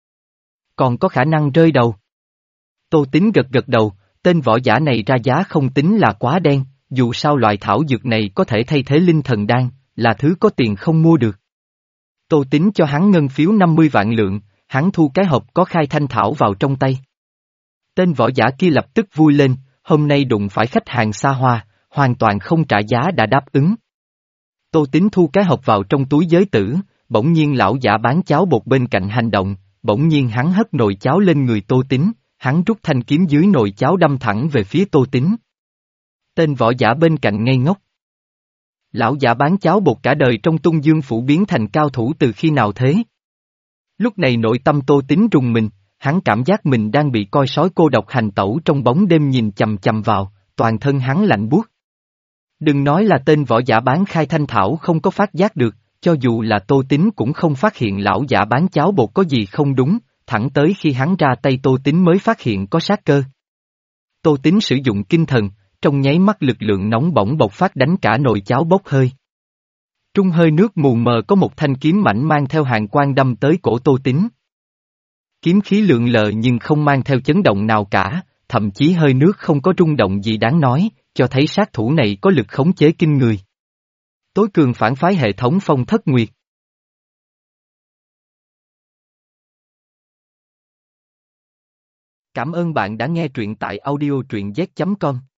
Speaker 1: còn có khả năng rơi đầu. Tô Tín gật gật đầu, tên võ giả này ra giá không tính là quá đen, dù sao loại thảo dược này có thể thay thế linh thần đan, là thứ có tiền không mua được. Tô Tín cho hắn ngân phiếu năm mươi vạn lượng, hắn thu cái hộp có khai thanh thảo vào trong tay. Tên võ giả kia lập tức vui lên, hôm nay đụng phải khách hàng xa hoa, hoàn toàn không trả giá đã đáp ứng. Tô Tín thu cái hộp vào trong túi giới tử, bỗng nhiên lão giả bán cháo bột bên cạnh hành động, bỗng nhiên hắn hất nồi cháo lên người Tô Tín, hắn rút thanh kiếm dưới nồi cháo đâm thẳng về phía Tô Tín. Tên võ giả bên cạnh ngây ngốc. Lão giả bán cháo bột cả đời trong Tung Dương Phủ biến thành cao thủ từ khi nào thế? Lúc này nội tâm Tô Tín rùng mình, hắn cảm giác mình đang bị coi sói cô độc hành tẩu trong bóng đêm nhìn chằm chằm vào, toàn thân hắn lạnh buốt. Đừng nói là tên võ giả bán khai thanh thảo không có phát giác được, cho dù là Tô Tín cũng không phát hiện lão giả bán cháo bột có gì không đúng, thẳng tới khi hắn ra tay Tô Tín mới phát hiện có sát cơ. Tô Tín sử dụng kinh thần, trong nháy mắt lực lượng nóng bỏng bộc phát đánh cả nồi cháo bốc hơi. Trung hơi nước mù mờ có một thanh kiếm mảnh mang theo hàng quang đâm tới cổ Tô Tín. Kiếm khí lượn lờ nhưng không mang theo chấn động nào cả, thậm chí hơi nước không có rung động gì đáng nói, cho thấy sát thủ này có lực khống chế kinh người. Tối cường phản phái hệ thống Phong Thất Nguyệt. Cảm ơn bạn đã nghe truyện tại audio truyện z chấm com.